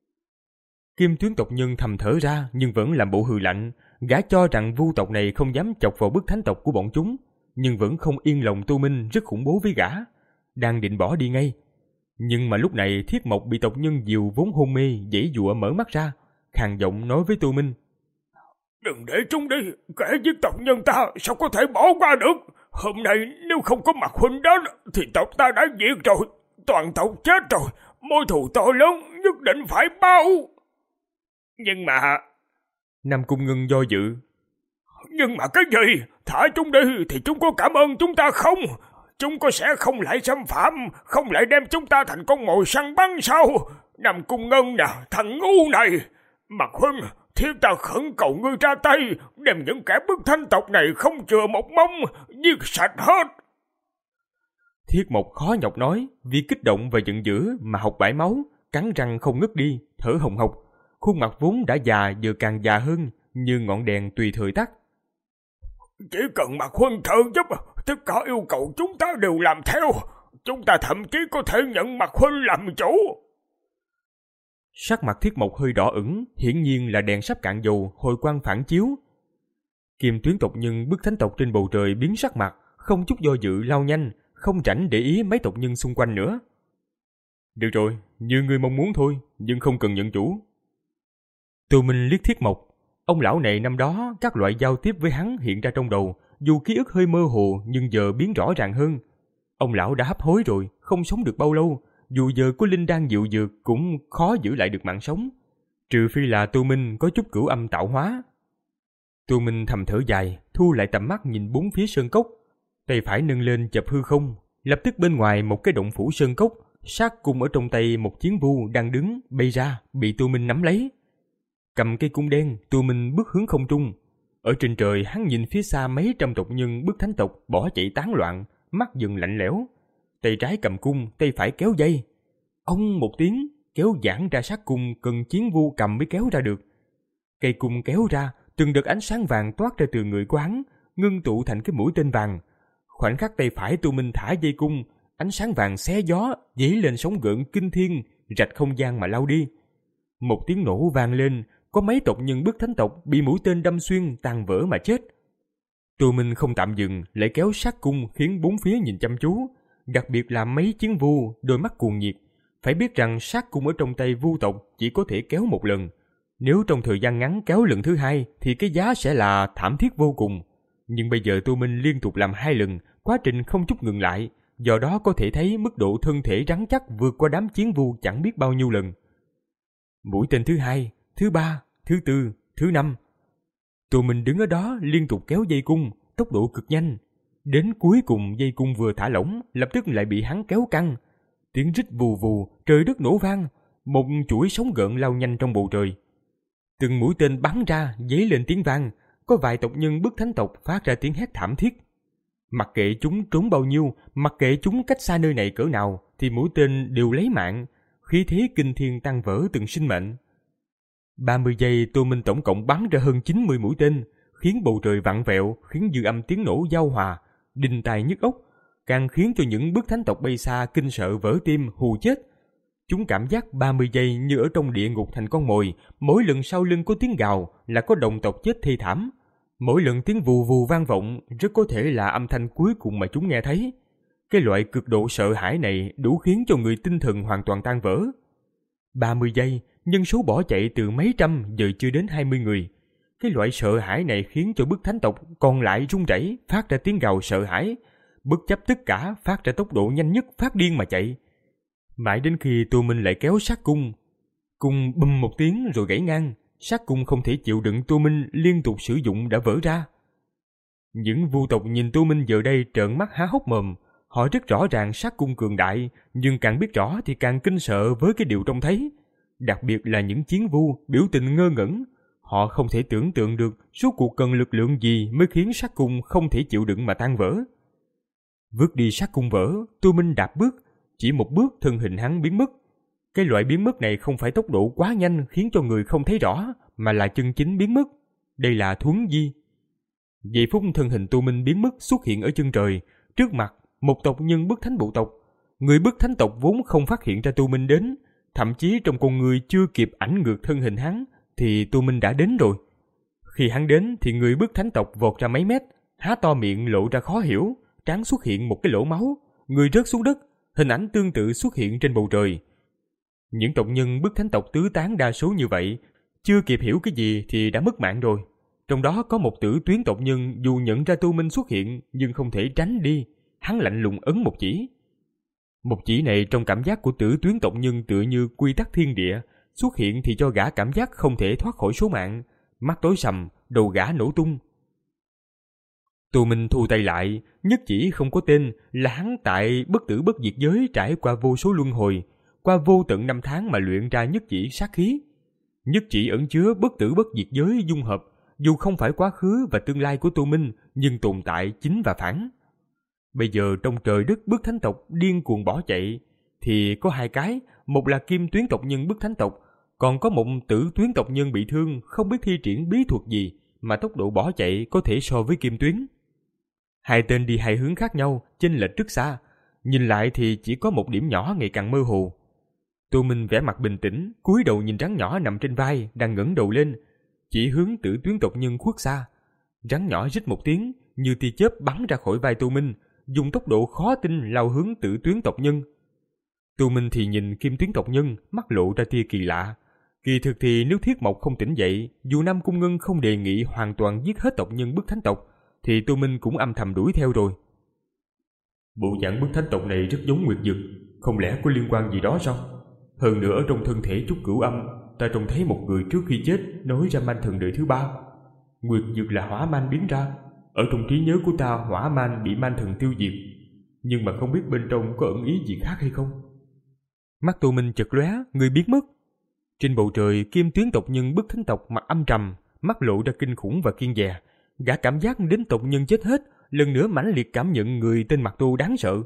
Kim Tuyến tộc nhân thầm thở ra nhưng vẫn làm bộ hừ lạnh. Gã cho rằng vu tộc này không dám chọc vào bức thánh tộc của bọn chúng, nhưng vẫn không yên lòng Tô Minh rất khủng bố với gã, đang định bỏ đi ngay. Nhưng mà lúc này Thiết Mộc bị tộc nhân Diều vốn hôn mê giãy giụa mở mắt ra, khàn giọng nói với Tô Minh. Đừng để chúng đi, kẻ giết tộc nhân ta sao có thể bỏ qua được. Hôm nay nếu không có mặt huynh đến thì tộc ta đã diệt rồi, toàn tộc chết rồi, mối thù to lớn nhất định phải báo. Nhưng mà... Nam Cung Ngân do dự. Nhưng mà cái gì? Thả chúng đi thì chúng có cảm ơn chúng ta không? Chúng có sẽ không lại xâm phạm, không lại đem chúng ta thành con mồi săn bắn sao? Nam Cung Ngân nè, thằng ngu này. Mặt huynh, thiết ta khẩn cầu ngươi ra tay, đem những kẻ bức thánh tộc này không chừa một móng, giết sạch hết. Thiết Mộc khó nhọc nói, vì kích động và giận dữ mà học bãi máu, cắn răng không ngất đi, thở hồng hộc. Khuôn mặt vốn đã già giờ càng già hơn, như ngọn đèn tùy thời tắt. Chỉ cần Mạc huynh trợ giúp, tất cả yêu cầu chúng ta đều làm theo. Chúng ta thậm chí có thể nhận Mạc huynh làm chủ. Sắc mặt Thiết Mộc hơi đỏ ửng, hiển nhiên là đèn sắp cạn dầu, hồi quang phản chiếu. Kim Tuyến tộc nhân bức thánh tộc trên bầu trời biến sắc mặt, không chút do dự lao nhanh, không rảnh để ý mấy tộc nhân xung quanh nữa. Được rồi, như ngươi mong muốn thôi, nhưng không cần nhận chủ. Tô Minh liếc Thiết Mộc. Ông lão này năm đó các loại giao tiếp với hắn hiện ra trong đầu, dù ký ức hơi mơ hồ nhưng giờ biến rõ ràng hơn. Ông lão đã hấp hối rồi, không sống được bao lâu, dù giờ có linh đan dịu dược cũng khó giữ lại được mạng sống, trừ phi là Tô Minh có chút cửu âm tạo hóa. Tô Minh thầm thở dài, thu lại tầm mắt nhìn bốn phía sơn cốc, tay phải nâng lên chập hư không, lập tức bên ngoài một cái động phủ sơn cốc, sát cung ở trong tay một chiến vu đang đứng bay ra, bị Tô Minh nắm lấy. Cầm cây cung đen, Tô Minh bước hướng không trung. Ở trên trời hắn nhìn phía xa mấy trăm tộc nhân bức thánh tộc bỏ chạy tán loạn, mắt dần lạnh lẽo. Tay trái cầm cung, tay phải kéo dây. Ông một tiếng, kéo giãn ra sát cung cần chiến vu cầm mới kéo ra được. Cây cung kéo ra, từng đợt ánh sáng vàng toát ra từ người của hắn, ngưng tụ thành cái mũi tên vàng. Khoảnh khắc tay phải Tô Minh thả dây cung, ánh sáng vàng xé gió, dấy lên sóng gợn kinh thiên, rạch không gian mà lao đi. Một tiếng nổ vang lên, có mấy tộc nhân bức thánh tộc bị mũi tên đâm xuyên tan vỡ mà chết. Tô Minh không tạm dừng, lại kéo sát cung khiến bốn phía nhìn chăm chú, đặc biệt là mấy chiến vu đôi mắt cuồng nhiệt. Phải biết rằng sát cung ở trong tay vu tộc chỉ có thể kéo một lần. Nếu trong thời gian ngắn kéo lần thứ hai thì cái giá sẽ là thảm thiết vô cùng. Nhưng bây giờ Tô Minh liên tục làm hai lần, quá trình không chút ngừng lại, do đó có thể thấy mức độ thân thể rắn chắc vượt qua đám chiến vu chẳng biết bao nhiêu lần. Mũi tên thứ hai, thứ ba, thứ tư, thứ năm. Tô Minh đứng ở đó liên tục kéo dây cung, tốc độ cực nhanh. Đến cuối cùng dây cung vừa thả lỏng, lập tức lại bị hắn kéo căng. Tiếng rít vù vù, trời đất nổ vang, một chuỗi sóng gợn lao nhanh trong bầu trời. Từng mũi tên bắn ra, dấy lên tiếng vang, có vài tộc nhân bức thánh tộc phát ra tiếng hét thảm thiết. Mặc kệ chúng trốn bao nhiêu, mặc kệ chúng cách xa nơi này cỡ nào, thì mũi tên đều lấy mạng, khí thế kinh thiên tăng vỡ từng sinh mệnh. ba mươi giây Tô Minh tổng cộng bắn ra hơn chín mươi mũi tên, khiến bầu trời vặn vẹo, khiến dư âm tiếng nổ giao hòa, đinh tai nhức óc, càng khiến cho những bức thánh tộc bay xa kinh sợ vỡ tim hù chết. Chúng cảm giác ba mươi giây như ở trong địa ngục thành con mồi, mỗi lần sau lưng có tiếng gào là có đồng tộc chết thê thảm. Mỗi lần tiếng vù vù vang vọng rất có thể là âm thanh cuối cùng mà chúng nghe thấy. Cái loại cực độ sợ hãi này đủ khiến cho người tinh thần hoàn toàn tan vỡ. ba mươi giây, nhân số bỏ chạy từ mấy trăm giờ chưa đến hai mươi người. Cái loại sợ hãi này khiến cho bức thánh tộc còn lại run rẩy, phát ra tiếng gào sợ hãi, bất chấp tất cả phát ra tốc độ nhanh nhất phát điên mà chạy. Mãi đến khi Tô Minh lại kéo sát cung, cung bùm một tiếng rồi gãy ngang, sát cung không thể chịu đựng Tô Minh liên tục sử dụng đã vỡ ra. Những vu tộc nhìn Tô Minh giờ đây trợn mắt há hốc mồm, họ rất rõ ràng sát cung cường đại, nhưng càng biết rõ thì càng kinh sợ với cái điều trông thấy. Đặc biệt là những chiến vu biểu tình ngơ ngẩn, họ không thể tưởng tượng được suốt cuộc cần lực lượng gì mới khiến sát cung không thể chịu đựng mà tan vỡ. Vứt đi sát cung vỡ, Tô Minh đạp bước, chỉ một bước thân hình hắn biến mất. Cái loại biến mất này không phải tốc độ quá nhanh khiến cho người không thấy rõ, mà là chân chính biến mất. Đây là thuấn di. Giây phút thân hình Tô Minh biến mất xuất hiện ở chân trời, trước mặt một tộc nhân bức thánh bộ tộc. Người bức thánh tộc vốn không phát hiện ra Tô Minh đến, thậm chí trong con người chưa kịp ảnh ngược thân hình hắn thì Tô Minh đã đến rồi. Khi hắn đến thì người bức thánh tộc vọt ra mấy mét, há to miệng lộ ra khó hiểu, trán xuất hiện một cái lỗ máu, người rớt xuống đất, hình ảnh tương tự xuất hiện trên bầu trời. Những tộc nhân bức thánh tộc tứ tán đa số như vậy, chưa kịp hiểu cái gì thì đã mất mạng rồi. Trong đó có một tử tuyến tộc nhân dù nhận ra Tô Minh xuất hiện nhưng không thể tránh đi, hắn lạnh lùng ấn một chỉ. Một chỉ này trong cảm giác của tử tuyến tộc nhân tựa như quy tắc thiên địa, xuất hiện thì cho gã cảm giác không thể thoát khỏi số mạng, mắt tối sầm, đầu gã nổ tung. Tô Minh thu tay lại, nhất chỉ không có tên là hắn tại bất tử bất diệt giới trải qua vô số luân hồi, qua vô tận năm tháng mà luyện ra nhất chỉ sát khí. Nhất chỉ ẩn chứa bất tử bất diệt giới dung hợp, dù không phải quá khứ và tương lai của Tô Minh, nhưng tồn tại chính và phản. Bây giờ trong trời đất bức thánh tộc điên cuồng bỏ chạy, thì có hai cái, một là kim tuyến tộc nhân bức thánh tộc, còn có một tử tuyến tộc nhân bị thương không biết thi triển bí thuật gì mà tốc độ bỏ chạy có thể so với kim tuyến. Hai tên đi hai hướng khác nhau, chênh lệch rất xa, nhìn lại thì chỉ có một điểm nhỏ ngày càng mơ hồ. Tô Minh vẻ mặt bình tĩnh, cúi đầu nhìn rắn nhỏ nằm trên vai đang ngẩng đầu lên, chỉ hướng tử tuyến tộc nhân khuất xa. Rắn nhỏ rít một tiếng, như tia chớp bắn ra khỏi vai Tô Minh, dùng tốc độ khó tin lao hướng tử tuyến tộc nhân. Tô Minh thì nhìn kim tuyến tộc nhân, mắt lộ ra tia kỳ lạ. Kỳ thực thì nếu Thiết Mộc không tỉnh dậy, dù Nam Cung Ngân không đề nghị hoàn toàn giết hết tộc nhân bức thánh tộc, thì Tô Minh cũng âm thầm đuổi theo rồi. Bộ dạng bức thánh tộc này rất giống Nguyệt Dực, không lẽ có liên quan gì đó sao? Hơn nữa trong thân thể Trúc Cửu Âm, ta trông thấy một người trước khi chết nói ra man thần đời thứ ba. Nguyệt Dực là hỏa man biến ra. Ở trong trí nhớ của ta, hỏa man bị man thần tiêu diệt, nhưng mà không biết bên trong có ẩn ý gì khác hay không. Mắt Tô Minh chợt lóe, người biến mất. Trên bầu trời, kim tuyến tộc nhân bức thánh tộc mặt âm trầm, mắt lộ ra kinh khủng và kiên dè. Gã cảm giác đến tộc nhân chết hết, lần nữa mãnh liệt cảm nhận người tên Mặt Tô đáng sợ.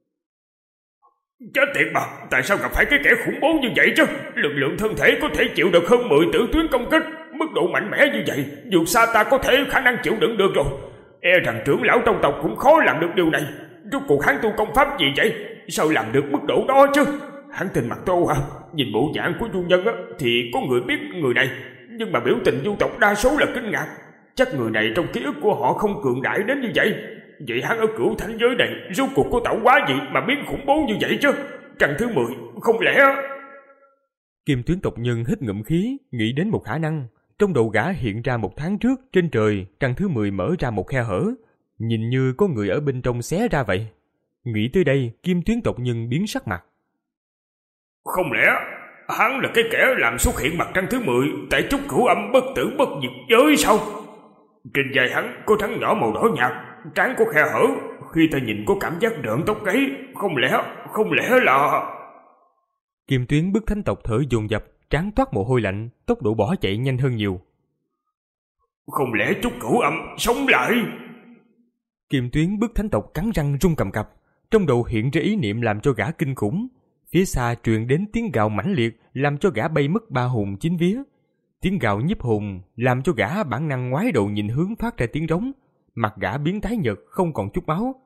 Chết tiệt mà, tại sao gặp phải cái kẻ khủng bố như vậy chứ? Lực lượng thân thể có thể chịu được hơn mười tử tuyến công kích, mức độ mạnh mẽ như vậy, dù sao ta có thể khả năng chịu đựng được rồi. E rằng trưởng lão trong tộc cũng khó làm được điều này. Rốt cuộc hắn tu công pháp gì vậy? Sao làm được mức độ đó chứ? Hắn tên Mặt Tô hả? Nhìn bộ dạng của du nhân á, thì có người biết người này, nhưng mà biểu tình du tộc đa số là kinh ngạc. Chắc người này trong ký ức của họ không cường đại đến như vậy. Vậy hắn ở cửu thánh giới này rốt cuộc có tạo hóa gì mà biến khủng bố như vậy chứ? Trăng thứ mười, không lẽ... Kim tuyến tộc nhân hít ngụm khí, nghĩ đến một khả năng. Trong đầu gã hiện ra một tháng trước, trên trời, trăng thứ mười mở ra một khe hở. Nhìn như có người ở bên trong xé ra vậy. Nghĩ tới đây, kim tuyến tộc nhân biến sắc mặt. Không lẽ hắn là cái kẻ làm xuất hiện mặt trăng thứ mười tại Trúc Cửu Âm bất tử bất diệt giới sao? Trên vai hắn có trắng nhỏ màu đỏ nhạt, trán có khe hở, khi ta nhìn có cảm giác rợn tóc gáy. Không lẽ, không lẽ là... Kim tuyến bức thánh tộc thở dồn dập, trán toát mồ hôi lạnh, tốc độ bỏ chạy nhanh hơn nhiều. Không lẽ Trúc Cửu Âm sống lại? Kim Tuyến bức thánh tộc cắn răng rung cầm cập, trong đầu hiện ra ý niệm làm cho gã kinh khủng. Phía xa truyền đến tiếng gào mãnh liệt làm cho gã bay mất ba hồn chín vía. Tiếng gào nhiếp hồn làm cho gã bản năng ngoái đầu nhìn hướng phát ra tiếng rống. Mặt gã biến tái nhợt, không còn chút máu.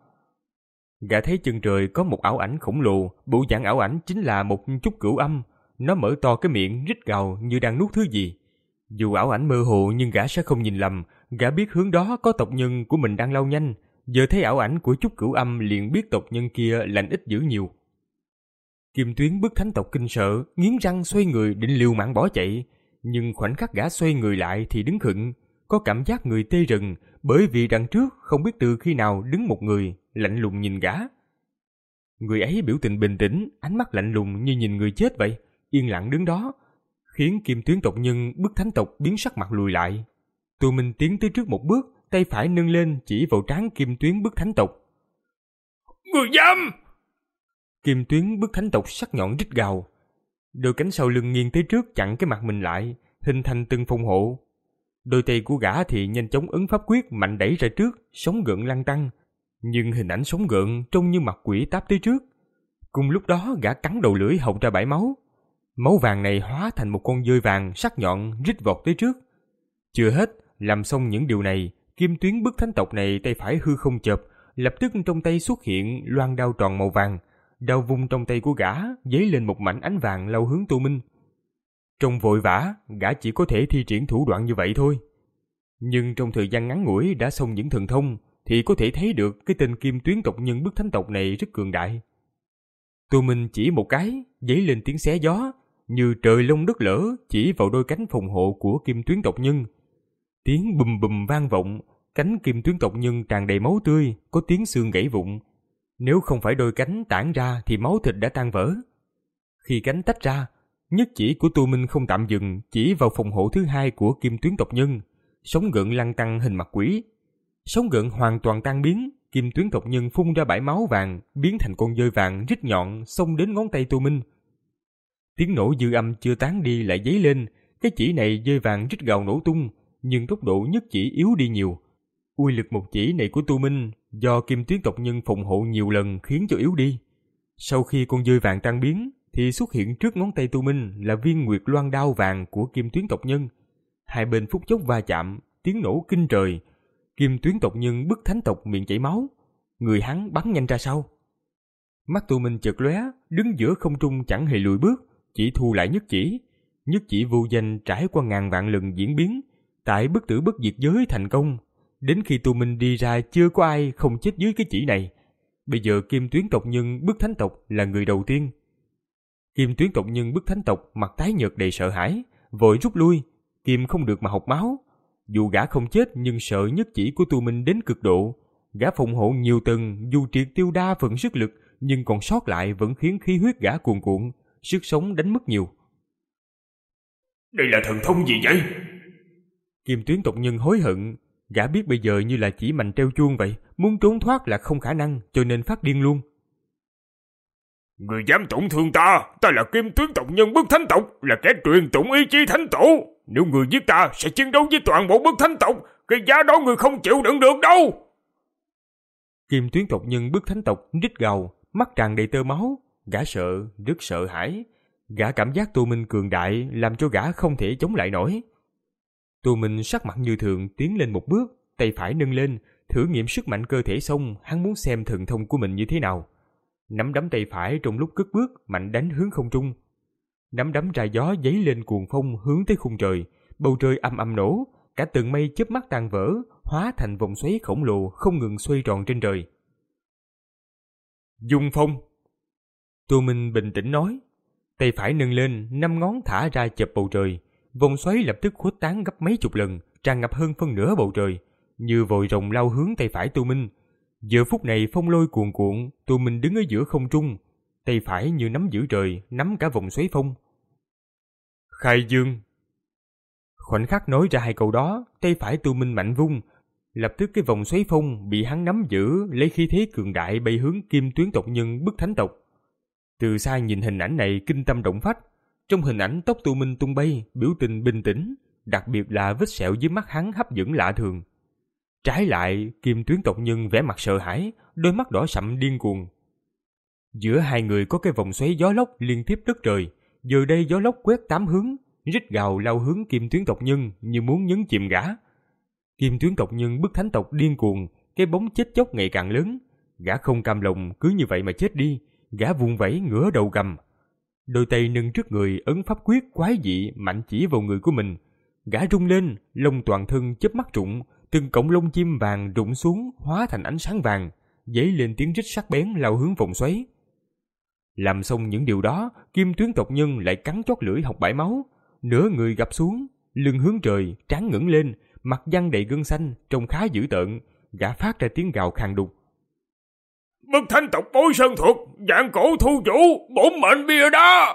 Gã thấy chân trời có một ảo ảnh khổng lồ, bộ dạng ảo ảnh chính là một chút cửu âm. Nó mở to cái miệng rít gào như đang nuốt thứ gì. Dù ảo ảnh mơ hồ nhưng gã sẽ không nhìn lầm. Gã biết hướng đó có tộc nhân của mình đang lao nhanh. Giờ thấy ảo ảnh của chút cửu âm liền biết tộc nhân kia lành ít dữ nhiều. Kim Tuyến bức thánh tộc kinh sợ, nghiến răng xoay người định liều mạng bỏ chạy. Nhưng khoảnh khắc gã xoay người lại thì đứng khựng, có cảm giác người tê rần, bởi vì đằng trước không biết từ khi nào đứng một người, lạnh lùng nhìn gã. Người ấy biểu tình bình tĩnh, ánh mắt lạnh lùng như nhìn người chết vậy, yên lặng đứng đó, khiến Kim Tuyến tộc nhân bức thánh tộc biến sắc mặt lùi lại. Tô Minh tiến tới trước một bước, tay phải nâng lên chỉ vào trán Kim Tuyến bức thánh tộc. Người dám! Kim Tuyến bức thánh tộc sắc nhọn rít gào. Đôi cánh sau lưng nghiêng tới trước chặn cái mặt mình lại, hình thành từng phòng hộ. Đôi tay của gã thì nhanh chóng ấn pháp quyết mạnh đẩy ra trước, sóng gợn lăn tăng. Nhưng hình ảnh sóng gợn trông như mặt quỷ táp tới trước. Cùng lúc đó gã cắn đầu lưỡi hộc ra bãi máu. Máu vàng này hóa thành một con dơi vàng sắc nhọn rít vọt tới trước. Chưa hết, làm xong những điều này, Kim Tuyến bức thánh tộc này tay phải hư không chợp, lập tức trong tay xuất hiện loan đao tròn màu vàng. Đao vung trong tay của gã dấy lên một mảnh ánh vàng lao hướng Tô Minh. Trong vội vã, gã chỉ có thể thi triển thủ đoạn như vậy thôi. Nhưng trong thời gian ngắn ngủi đã xong những thần thông, thì có thể thấy được cái tên Kim Tuyến tộc nhân bức thánh tộc này rất cường đại. Tô Minh chỉ một cái, dấy lên tiếng xé gió, như trời lông đất lở chỉ vào đôi cánh phòng hộ của Kim Tuyến tộc nhân. Tiếng bùm bùm vang vọng, cánh Kim Tuyến tộc nhân tràn đầy máu tươi, có tiếng xương gãy vụn. Nếu không phải đôi cánh tản ra thì máu thịt đã tan vỡ. Khi cánh tách ra, nhất chỉ của Tô Minh không tạm dừng, chỉ vào phòng hộ thứ hai của Kim Tuyến tộc nhân. Sóng gợn lăn tăng hình mặt quỷ. Sóng gợn hoàn toàn tan biến, Kim Tuyến tộc nhân phun ra bãi máu vàng, biến thành con dơi vàng rít nhọn xông đến ngón tay Tô Minh. Tiếng nổ dư âm chưa tán đi lại dấy lên, cái chỉ này dơi vàng rít gào nổ tung, nhưng tốc độ nhất chỉ yếu đi nhiều. Uy lực một chỉ này của Tô Minh do Kim Tuyến tộc nhân phòng hộ nhiều lần khiến cho yếu đi. Sau khi con dơi vàng tan biến thì xuất hiện trước ngón tay Tô Minh là viên nguyệt loan đao vàng của Kim Tuyến tộc nhân. Hai bên phút chốc va chạm, tiếng nổ kinh trời. Kim Tuyến tộc nhân bức thánh tộc miệng chảy máu, người hắn bắn nhanh ra sau. Mắt Tô Minh chợt lóe, đứng giữa không trung chẳng hề lùi bước, chỉ thu lại nhất chỉ. Nhất chỉ vô danh trải qua ngàn vạn lần diễn biến, tại bất tử bất diệt giới thành công. Đến khi Tô Minh đi ra chưa có ai không chết dưới cái chỉ này. Bây giờ Kim Tuyến tộc nhân bức thánh tộc là người đầu tiên. Kim Tuyến tộc nhân bức thánh tộc mặt tái nhợt đầy sợ hãi, vội rút lui. Kim không được mà học máu. Dù gã không chết nhưng sợ nhất chỉ của Tô Minh đến cực độ. Gã phòng hộ nhiều tầng, dù triệt tiêu đa phần sức lực nhưng còn sót lại vẫn khiến khí huyết gã cuồn cuộn, sức sống đánh mất nhiều. Đây là thần thông gì vậy? Kim Tuyến tộc nhân hối hận. Gã biết bây giờ như là chỉ mành treo chuông vậy, muốn trốn thoát là không khả năng, cho nên phát điên luôn. Người dám tổn thương ta, ta là Kim Tuyến tộc nhân bức thánh tộc, là kẻ truyền tụng ý chí thánh tổ. Nếu người giết ta, sẽ chiến đấu với toàn bộ bức thánh tộc, cái giá đó người không chịu đựng được đâu. Kim Tuyến tộc nhân bức thánh tộc rít gào, mắt tràn đầy tơ máu. Gã sợ, rất sợ hãi. Gã cảm giác Tô Minh cường đại làm cho gã không thể chống lại nổi. Tô Minh sắc mặt như thường tiến lên một bước, tay phải nâng lên, thử nghiệm sức mạnh cơ thể xong, hắn muốn xem thần thông của mình như thế nào. Nắm đấm tay phải trong lúc cất bước, mạnh đánh hướng không trung. Nắm đấm ra gió giấy lên cuồng phong hướng tới khung trời, bầu trời âm âm nổ, cả tầng mây chớp mắt tan vỡ, hóa thành vòng xoáy khổng lồ không ngừng xoay tròn trên trời. Dung phong. Tô Minh bình tĩnh nói, tay phải nâng lên, năm ngón thả ra chập bầu trời. Vòng xoáy lập tức khuếch tán gấp mấy chục lần, tràn ngập hơn phân nửa bầu trời, như vòi rồng lao hướng tay phải Tô Minh. Giờ phút này phong lôi cuồn cuộn, Tô Minh đứng ở giữa không trung, tay phải như nắm giữ trời, nắm cả vòng xoáy phong. Khai dương. Khoảnh khắc nói ra hai câu đó, tay phải Tô Minh mạnh vung, lập tức cái vòng xoáy phong bị hắn nắm giữ, lấy khí thế cường đại bay hướng Kim Tuyến tộc nhân bức thánh tộc. Từ xa nhìn hình ảnh này kinh tâm động phách. Trong hình ảnh tóc Tô Minh tung bay, biểu tình bình tĩnh, đặc biệt là vết sẹo dưới mắt hắn hấp dẫn lạ thường. Trái lại, Kim Tuyến tộc nhân vẻ mặt sợ hãi, đôi mắt đỏ sậm điên cuồng. Giữa hai người có cái vòng xoáy gió lốc liên tiếp đất trời, giờ đây gió lốc quét tám hướng, rít gào lao hướng Kim Tuyến tộc nhân như muốn nhấn chìm gã. Kim Tuyến tộc nhân bức thánh tộc điên cuồng, cái bóng chết chóc ngày càng lớn, gã không cam lòng cứ như vậy mà chết đi, gã vung vẩy ngửa đầu gầm. Đôi tay nâng trước người ấn pháp quyết quái dị mạnh chỉ vào người của mình, gã rung lên, lông toàn thân chớp mắt rụng, từng cọng lông chim vàng rụng xuống hóa thành ánh sáng vàng, dấy lên tiếng rít sắc bén lao hướng vòng xoáy. Làm xong những điều đó, Kim Tuyến tộc nhân lại cắn chót lưỡi học bãi máu, nửa người gập xuống, lưng hướng trời, trán ngẩng lên, mặt văng đầy gân xanh, trông khá dữ tợn, gã phát ra tiếng gào khàn đục. Bức thánh tộc bối sơn thuật, dạng cổ thu vũ, bổn mệnh bia đá.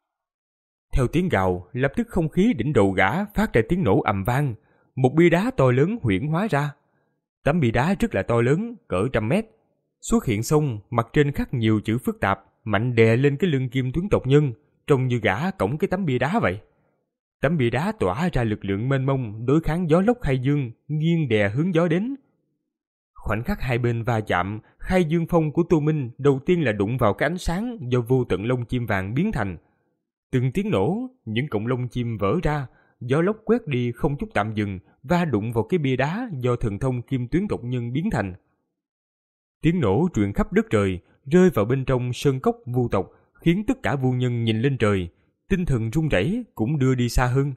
Theo tiếng gào, lập tức không khí đỉnh đầu gã phát ra tiếng nổ ầm vang, một bia đá to lớn huyễn hóa ra. Tấm bia đá rất là to lớn, cỡ trăm mét, xuất hiện xong, mặt trên khắc nhiều chữ phức tạp, mạnh đè lên cái lưng Kim Tuyến tộc nhân, trông như gã cõng cái tấm bia đá vậy. Tấm bia đá tỏa ra lực lượng mênh mông đối kháng gió lốc khai dương, nghiêng đè hướng gió đến. Khoảnh khắc hai bên va chạm, khai dương phong của Tô Minh đầu tiên là đụng vào cái ánh sáng do vô tận lông chim vàng biến thành. Từng tiếng nổ, những cọng lông chim vỡ ra, gió lốc quét đi không chút tạm dừng, va đụng vào cái bia đá do thần thông Kim Tuyến tộc nhân biến thành. Tiếng nổ truyền khắp đất trời, rơi vào bên trong sơn cốc vu tộc, khiến tất cả vu nhân nhìn lên trời, tinh thần run rẩy cũng đưa đi xa hơn.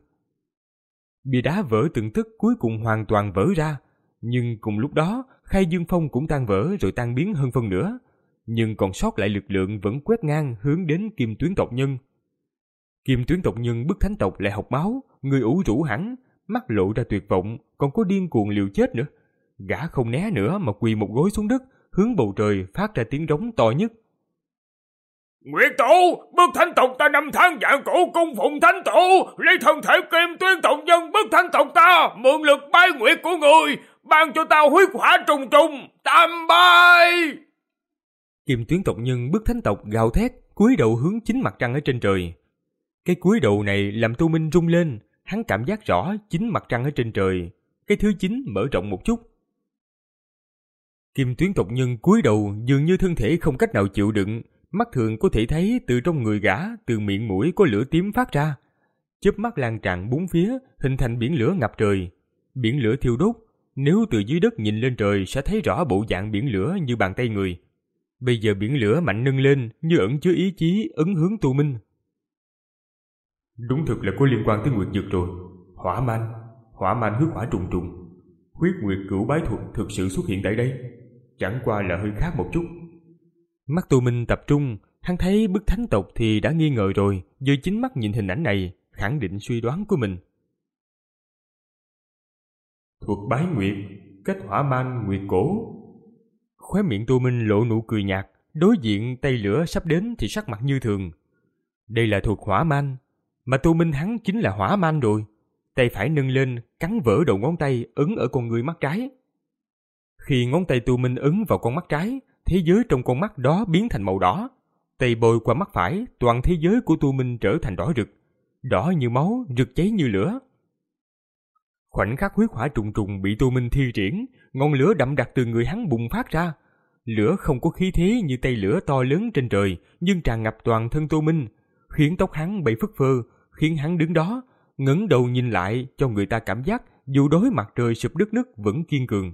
Bia đá vỡ từng tức cuối cùng hoàn toàn vỡ ra, nhưng cùng lúc đó, khai dương phong cũng tan vỡ rồi tan biến hơn phân nửa, nhưng còn sót lại lực lượng vẫn quét ngang hướng đến Kim Tuyến tộc nhân. Kim Tuyến tộc nhân bức thánh tộc lại học máu, người ủ rũ hẳn, mắt lộ ra tuyệt vọng, còn có điên cuồng liều chết nữa. Gã không né nữa mà quỳ một gối xuống đất, hướng bầu trời phát ra tiếng rống to nhất. Nguyệt tổ, bức thánh tộc ta năm tháng dạng cổ cung phụng thánh tổ, lấy thân thể Kim Tuyến tộc nhân bức thánh tộc ta, mượn lực bái nguyệt của người, ban cho ta huyết hỏa trùng trùng, tam bái. Kim Tuyến tộc nhân bức thánh tộc gào thét, cúi đầu hướng chính mặt trăng ở trên trời. Cái cúi đầu này làm Tô Minh rung lên, hắn cảm giác rõ chính mặt trăng ở trên trời, cái thứ chín mở rộng một chút. Kim Tuyến tộc nhân cúi đầu dường như thân thể không cách nào chịu đựng, mắt thường có thể thấy từ trong người gã, từ miệng mũi có lửa tím phát ra. Chớp mắt lan tràn bốn phía, hình thành biển lửa ngập trời. Biển lửa thiêu đốt, nếu từ dưới đất nhìn lên trời sẽ thấy rõ bộ dạng biển lửa như bàn tay người. Bây giờ biển lửa mạnh nâng lên như ẩn chứa ý chí ấn hướng Tô Minh. Đúng thực là có liên quan tới Nguyệt Dực rồi. Hỏa man, hỏa man huyết hỏa trùng trùng. Huyết Nguyệt Cửu Bái thuật thực sự xuất hiện tại đây, chẳng qua là hơi khác một chút. Mắt Tô Minh tập trung, hắn thấy bức thánh tộc thì đã nghi ngờ rồi, giờ chính mắt nhìn hình ảnh này, khẳng định suy đoán của mình. Thuật bái nguyệt, kết hỏa man nguyệt cổ. Khóe miệng Tô Minh lộ nụ cười nhạt, đối diện tay lửa sắp đến thì sắc mặt như thường. Đây là thuật hỏa man, mà Tô Minh hắn chính là hỏa man rồi. Tay phải nâng lên, cắn vỡ đầu ngón tay ấn ở con người mắt trái. Khi ngón tay Tô Minh ấn vào con mắt trái, thế giới trong con mắt đó biến thành màu đỏ. Tay bôi qua mắt phải, toàn thế giới của Tô Minh trở thành đỏ rực, đỏ như máu, rực cháy như lửa. Khoảnh khắc huyết hỏa trùng trùng bị Tô Minh thi triển, ngọn lửa đậm đặc từ người hắn bùng phát ra. Lửa không có khí thế như tay lửa to lớn trên trời, nhưng tràn ngập toàn thân Tô Minh, khiến tóc hắn bay phất phơ, khiến hắn đứng đó, ngẩng đầu nhìn lại cho người ta cảm giác dù đối mặt trời sụp đất nứt vẫn kiên cường.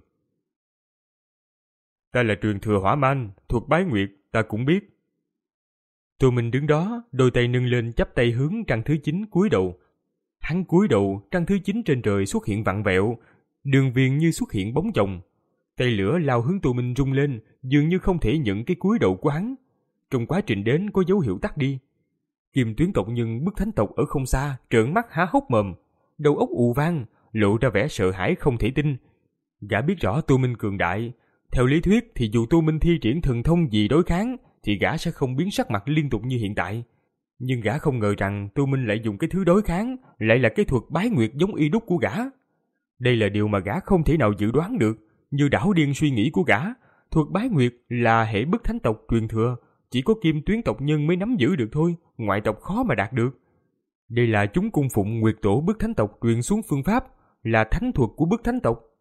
Ta là truyền thừa hỏa man, thuật bái nguyệt, ta cũng biết. Tô Minh đứng đó, đôi tay nâng lên chắp tay hướng trăng thứ chín cúi đầu. Hắn cúi đầu, trăng thứ chín trên trời xuất hiện vặn vẹo, đường viền như xuất hiện bóng chồng. Tay lửa lao hướng Tô Minh rung lên, dường như không thể nhận cái cúi đầu của hắn. Trong quá trình đến có dấu hiệu tắt đi. Kim Tuyến tộc nhân bức thánh tộc ở không xa, trợn mắt há hốc mồm, đầu óc ù vang, lộ ra vẻ sợ hãi không thể tin. Gã biết rõ Tô Minh cường đại. Theo lý thuyết thì dù Tô Minh thi triển thần thông gì đối kháng thì gã sẽ không biến sắc mặt liên tục như hiện tại. Nhưng gã không ngờ rằng Tô Minh lại dùng cái thứ đối kháng lại là cái thuật bái nguyệt giống y đúc của gã. Đây là điều mà gã không thể nào dự đoán được. Như đảo điên suy nghĩ của gã, thuật bái nguyệt là hệ bức thánh tộc truyền thừa, chỉ có Kim Tuyến tộc nhân mới nắm giữ được thôi, ngoại tộc khó mà đạt được. Đây là chúng cung phụng nguyệt tổ bức thánh tộc truyền xuống phương pháp, là thánh thuật của bức thánh tộc.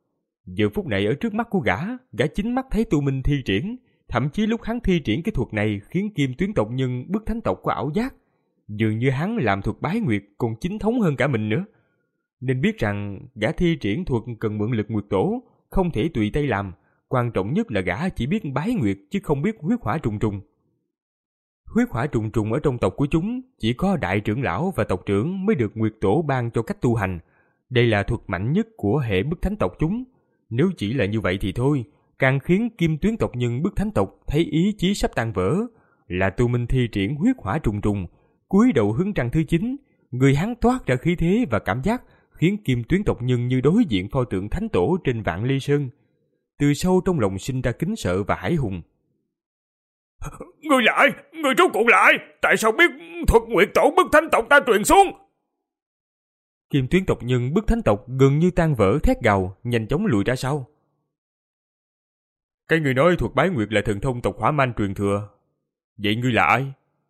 Giờ phút này ở trước mắt của gã, gã chính mắt thấy Tu Minh thi triển, thậm chí lúc hắn thi triển cái thuật này khiến Kim Tuyến tộc nhân bức thánh tộc có ảo giác. Dường như hắn làm thuật bái nguyệt còn chính thống hơn cả mình nữa. Nên biết rằng gã thi triển thuật cần mượn lực nguyệt tổ, không thể tùy tay làm. Quan trọng nhất là gã chỉ biết bái nguyệt chứ không biết huyết hỏa trùng trùng. Huyết hỏa trùng trùng ở trong tộc của chúng chỉ có đại trưởng lão và tộc trưởng mới được nguyệt tổ ban cho cách tu hành. Đây là thuật mạnh nhất của hệ bức thánh tộc chúng. Nếu chỉ là như vậy thì thôi, càng khiến Kim Tuyến tộc nhân bức thánh tộc thấy ý chí sắp tan vỡ. Là Tu Minh thi triển huyết hỏa trùng trùng, cúi đầu hướng trăng thứ chín, người hắn toát ra khí thế và cảm giác khiến Kim Tuyến tộc nhân như đối diện pho tượng thánh tổ trên Vạn Ly Sơn. Từ sâu trong lòng sinh ra kính sợ và hãi hùng. Người lại, người rốt cuộc lại, tại sao biết thuật nguyệt tổ bức thánh tộc ta truyền xuống? Kim Tuyến tộc nhân bức thánh tộc gần như tan vỡ thét gào, nhanh chóng lùi ra sau. Cái người nói thuật bái nguyệt là thần thông tộc Hỏa Man truyền thừa. Vậy ngươi là ai?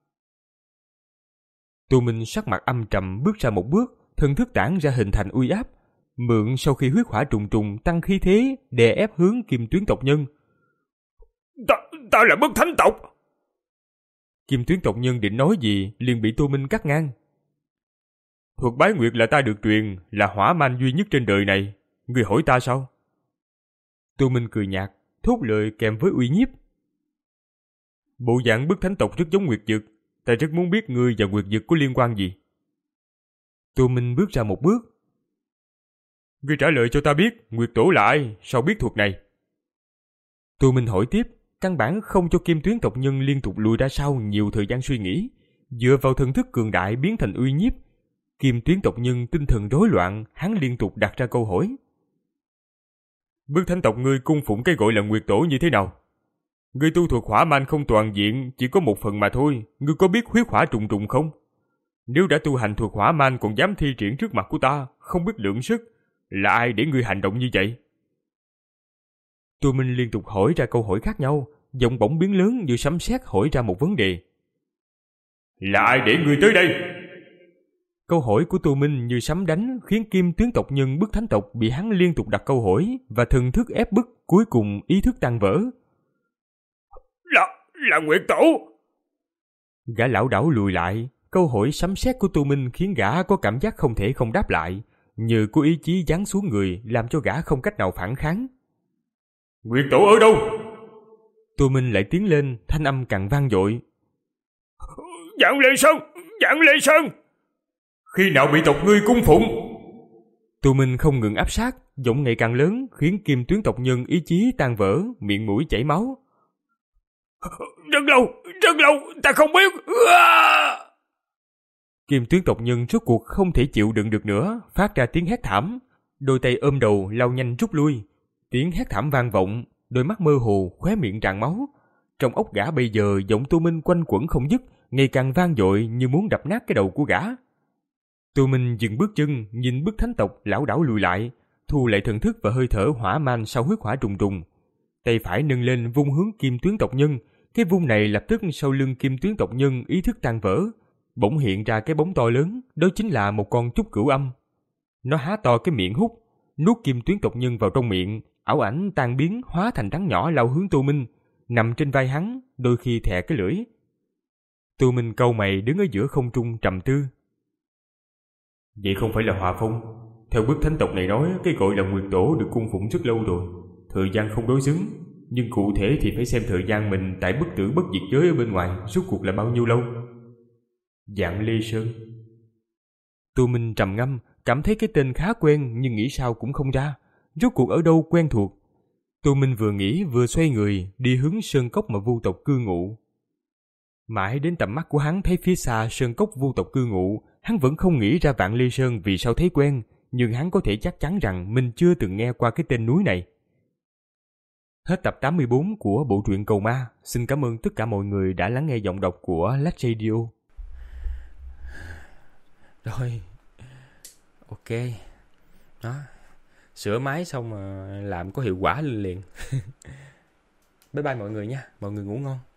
Tu Minh sắc mặt âm trầm bước ra một bước, thần thức tản ra hình thành uy áp, mượn sau khi huyết hỏa trùng trùng tăng khí thế đè ép hướng Kim Tuyến tộc nhân. Ta, ta là bức thánh tộc. Kim Tuyến tộc nhân định nói gì liền bị Tu Minh cắt ngang. Thuật bái nguyệt là ta được truyền, là hỏa man duy nhất trên đời này. Ngươi hỏi ta sao? Tu Minh cười nhạt, thốt lời kèm với uy nhiếp. Bộ dạng bức thánh tộc rất giống nguyệt dực, ta rất muốn biết ngươi và nguyệt dực có liên quan gì. Tu Minh bước ra một bước. Ngươi trả lời cho ta biết nguyệt tổ là ai, sao biết thuật này? Tu Minh hỏi tiếp, căn bản không cho Kim Tuyến tộc nhân liên tục lùi ra sau nhiều thời gian suy nghĩ. Dựa vào thần thức cường đại biến thành uy nhiếp, Kim Tuyến tộc nhân tinh thần rối loạn, hắn liên tục đặt ra câu hỏi. Bức thánh tộc ngươi cung phụng cái gọi là nguyệt tổ như thế nào? Ngươi tu thuật hỏa man không toàn diện, chỉ có một phần mà thôi, ngươi có biết huyết hỏa trùng trùng không? Nếu đã tu hành thuật hỏa man còn dám thi triển trước mặt của ta, không biết lượng sức, là ai để ngươi hành động như vậy? Tu Minh liên tục hỏi ra câu hỏi khác nhau, giọng bỗng biến lớn như sấm sét hỏi ra một vấn đề. Là ai để ngươi tới đây? Câu hỏi của Tu Minh như sấm đánh khiến Kim Tuyến tộc nhân bức thánh tộc bị hắn liên tục đặt câu hỏi và thần thức ép bức, cuối cùng ý thức tan vỡ. Là, là Nguyệt Tổ. Gã lão đảo lùi lại, câu hỏi sấm sét của Tu Minh khiến gã có cảm giác không thể không đáp lại, như có ý chí giáng xuống người làm cho gã không cách nào phản kháng. Nguyệt Tổ ở đâu? Tu Minh lại tiến lên, thanh âm càng vang dội. Vạn Lê Sơn, Vạn Lê Sơn. Khi nào bị tộc ngươi cung phụng? Tu Minh không ngừng áp sát, giọng ngày càng lớn khiến Kim Tuyến tộc nhân ý chí tan vỡ, miệng mũi chảy máu. Rất lâu, rất lâu, ta không biết. À! Kim Tuyến tộc nhân rốt cuộc không thể chịu đựng được nữa, phát ra tiếng hét thảm, đôi tay ôm đầu lao nhanh rút lui. Tiếng hét thảm vang vọng, đôi mắt mơ hồ, khóe miệng tràn máu. Trong óc gã bây giờ giọng Tu Minh quanh quẩn không dứt, ngày càng vang dội như muốn đập nát cái đầu của gã. Tu Minh dừng bước chân, nhìn bức thánh tộc lảo đảo lùi lại, thu lại thần thức và hơi thở hỏa man sau huyết hỏa trùng trùng. Tay phải nâng lên vung hướng Kim Tuyến tộc nhân, cái vung này lập tức sau lưng Kim Tuyến tộc nhân ý thức tan vỡ, bỗng hiện ra cái bóng to lớn, đó chính là một con trúc cửu âm. Nó há to cái miệng hút, nuốt Kim Tuyến tộc nhân vào trong miệng, ảo ảnh tan biến hóa thành rắn nhỏ lao hướng Tu Minh, nằm trên vai hắn, đôi khi thè cái lưỡi. Tu Minh cau mày đứng ở giữa không trung trầm tư. Vậy không phải là hòa phong? Theo bức thánh tộc này nói, cái gọi là Nguyệt Tổ được cung phụng rất lâu rồi, thời gian không đối xứng, nhưng cụ thể thì phải xem thời gian mình tại bất tử bất diệt giới ở bên ngoài rốt cuộc là bao nhiêu lâu. Vạn Lê Sơn. Tu Minh trầm ngâm, cảm thấy cái tên khá quen nhưng nghĩ sao cũng không ra, rốt cuộc ở đâu quen thuộc. Tu Minh vừa nghĩ vừa xoay người đi hướng sơn cốc mà vu tộc cư ngụ. Mãi đến tầm mắt của hắn thấy phía xa sơn cốc vu tộc cư ngụ, hắn vẫn không nghĩ ra Vạn Lê Sơn vì sao thấy quen, nhưng hắn có thể chắc chắn rằng mình chưa từng nghe qua cái tên núi này. Hết tập tám mươi bốn của bộ truyện Cầu Ma. Xin cảm ơn tất cả mọi người đã lắng nghe giọng đọc của Lách Radio. Rồi, ok. Đó, sửa máy xong mà làm có hiệu quả lên liền. Bye bye mọi người nha, mọi người ngủ ngon.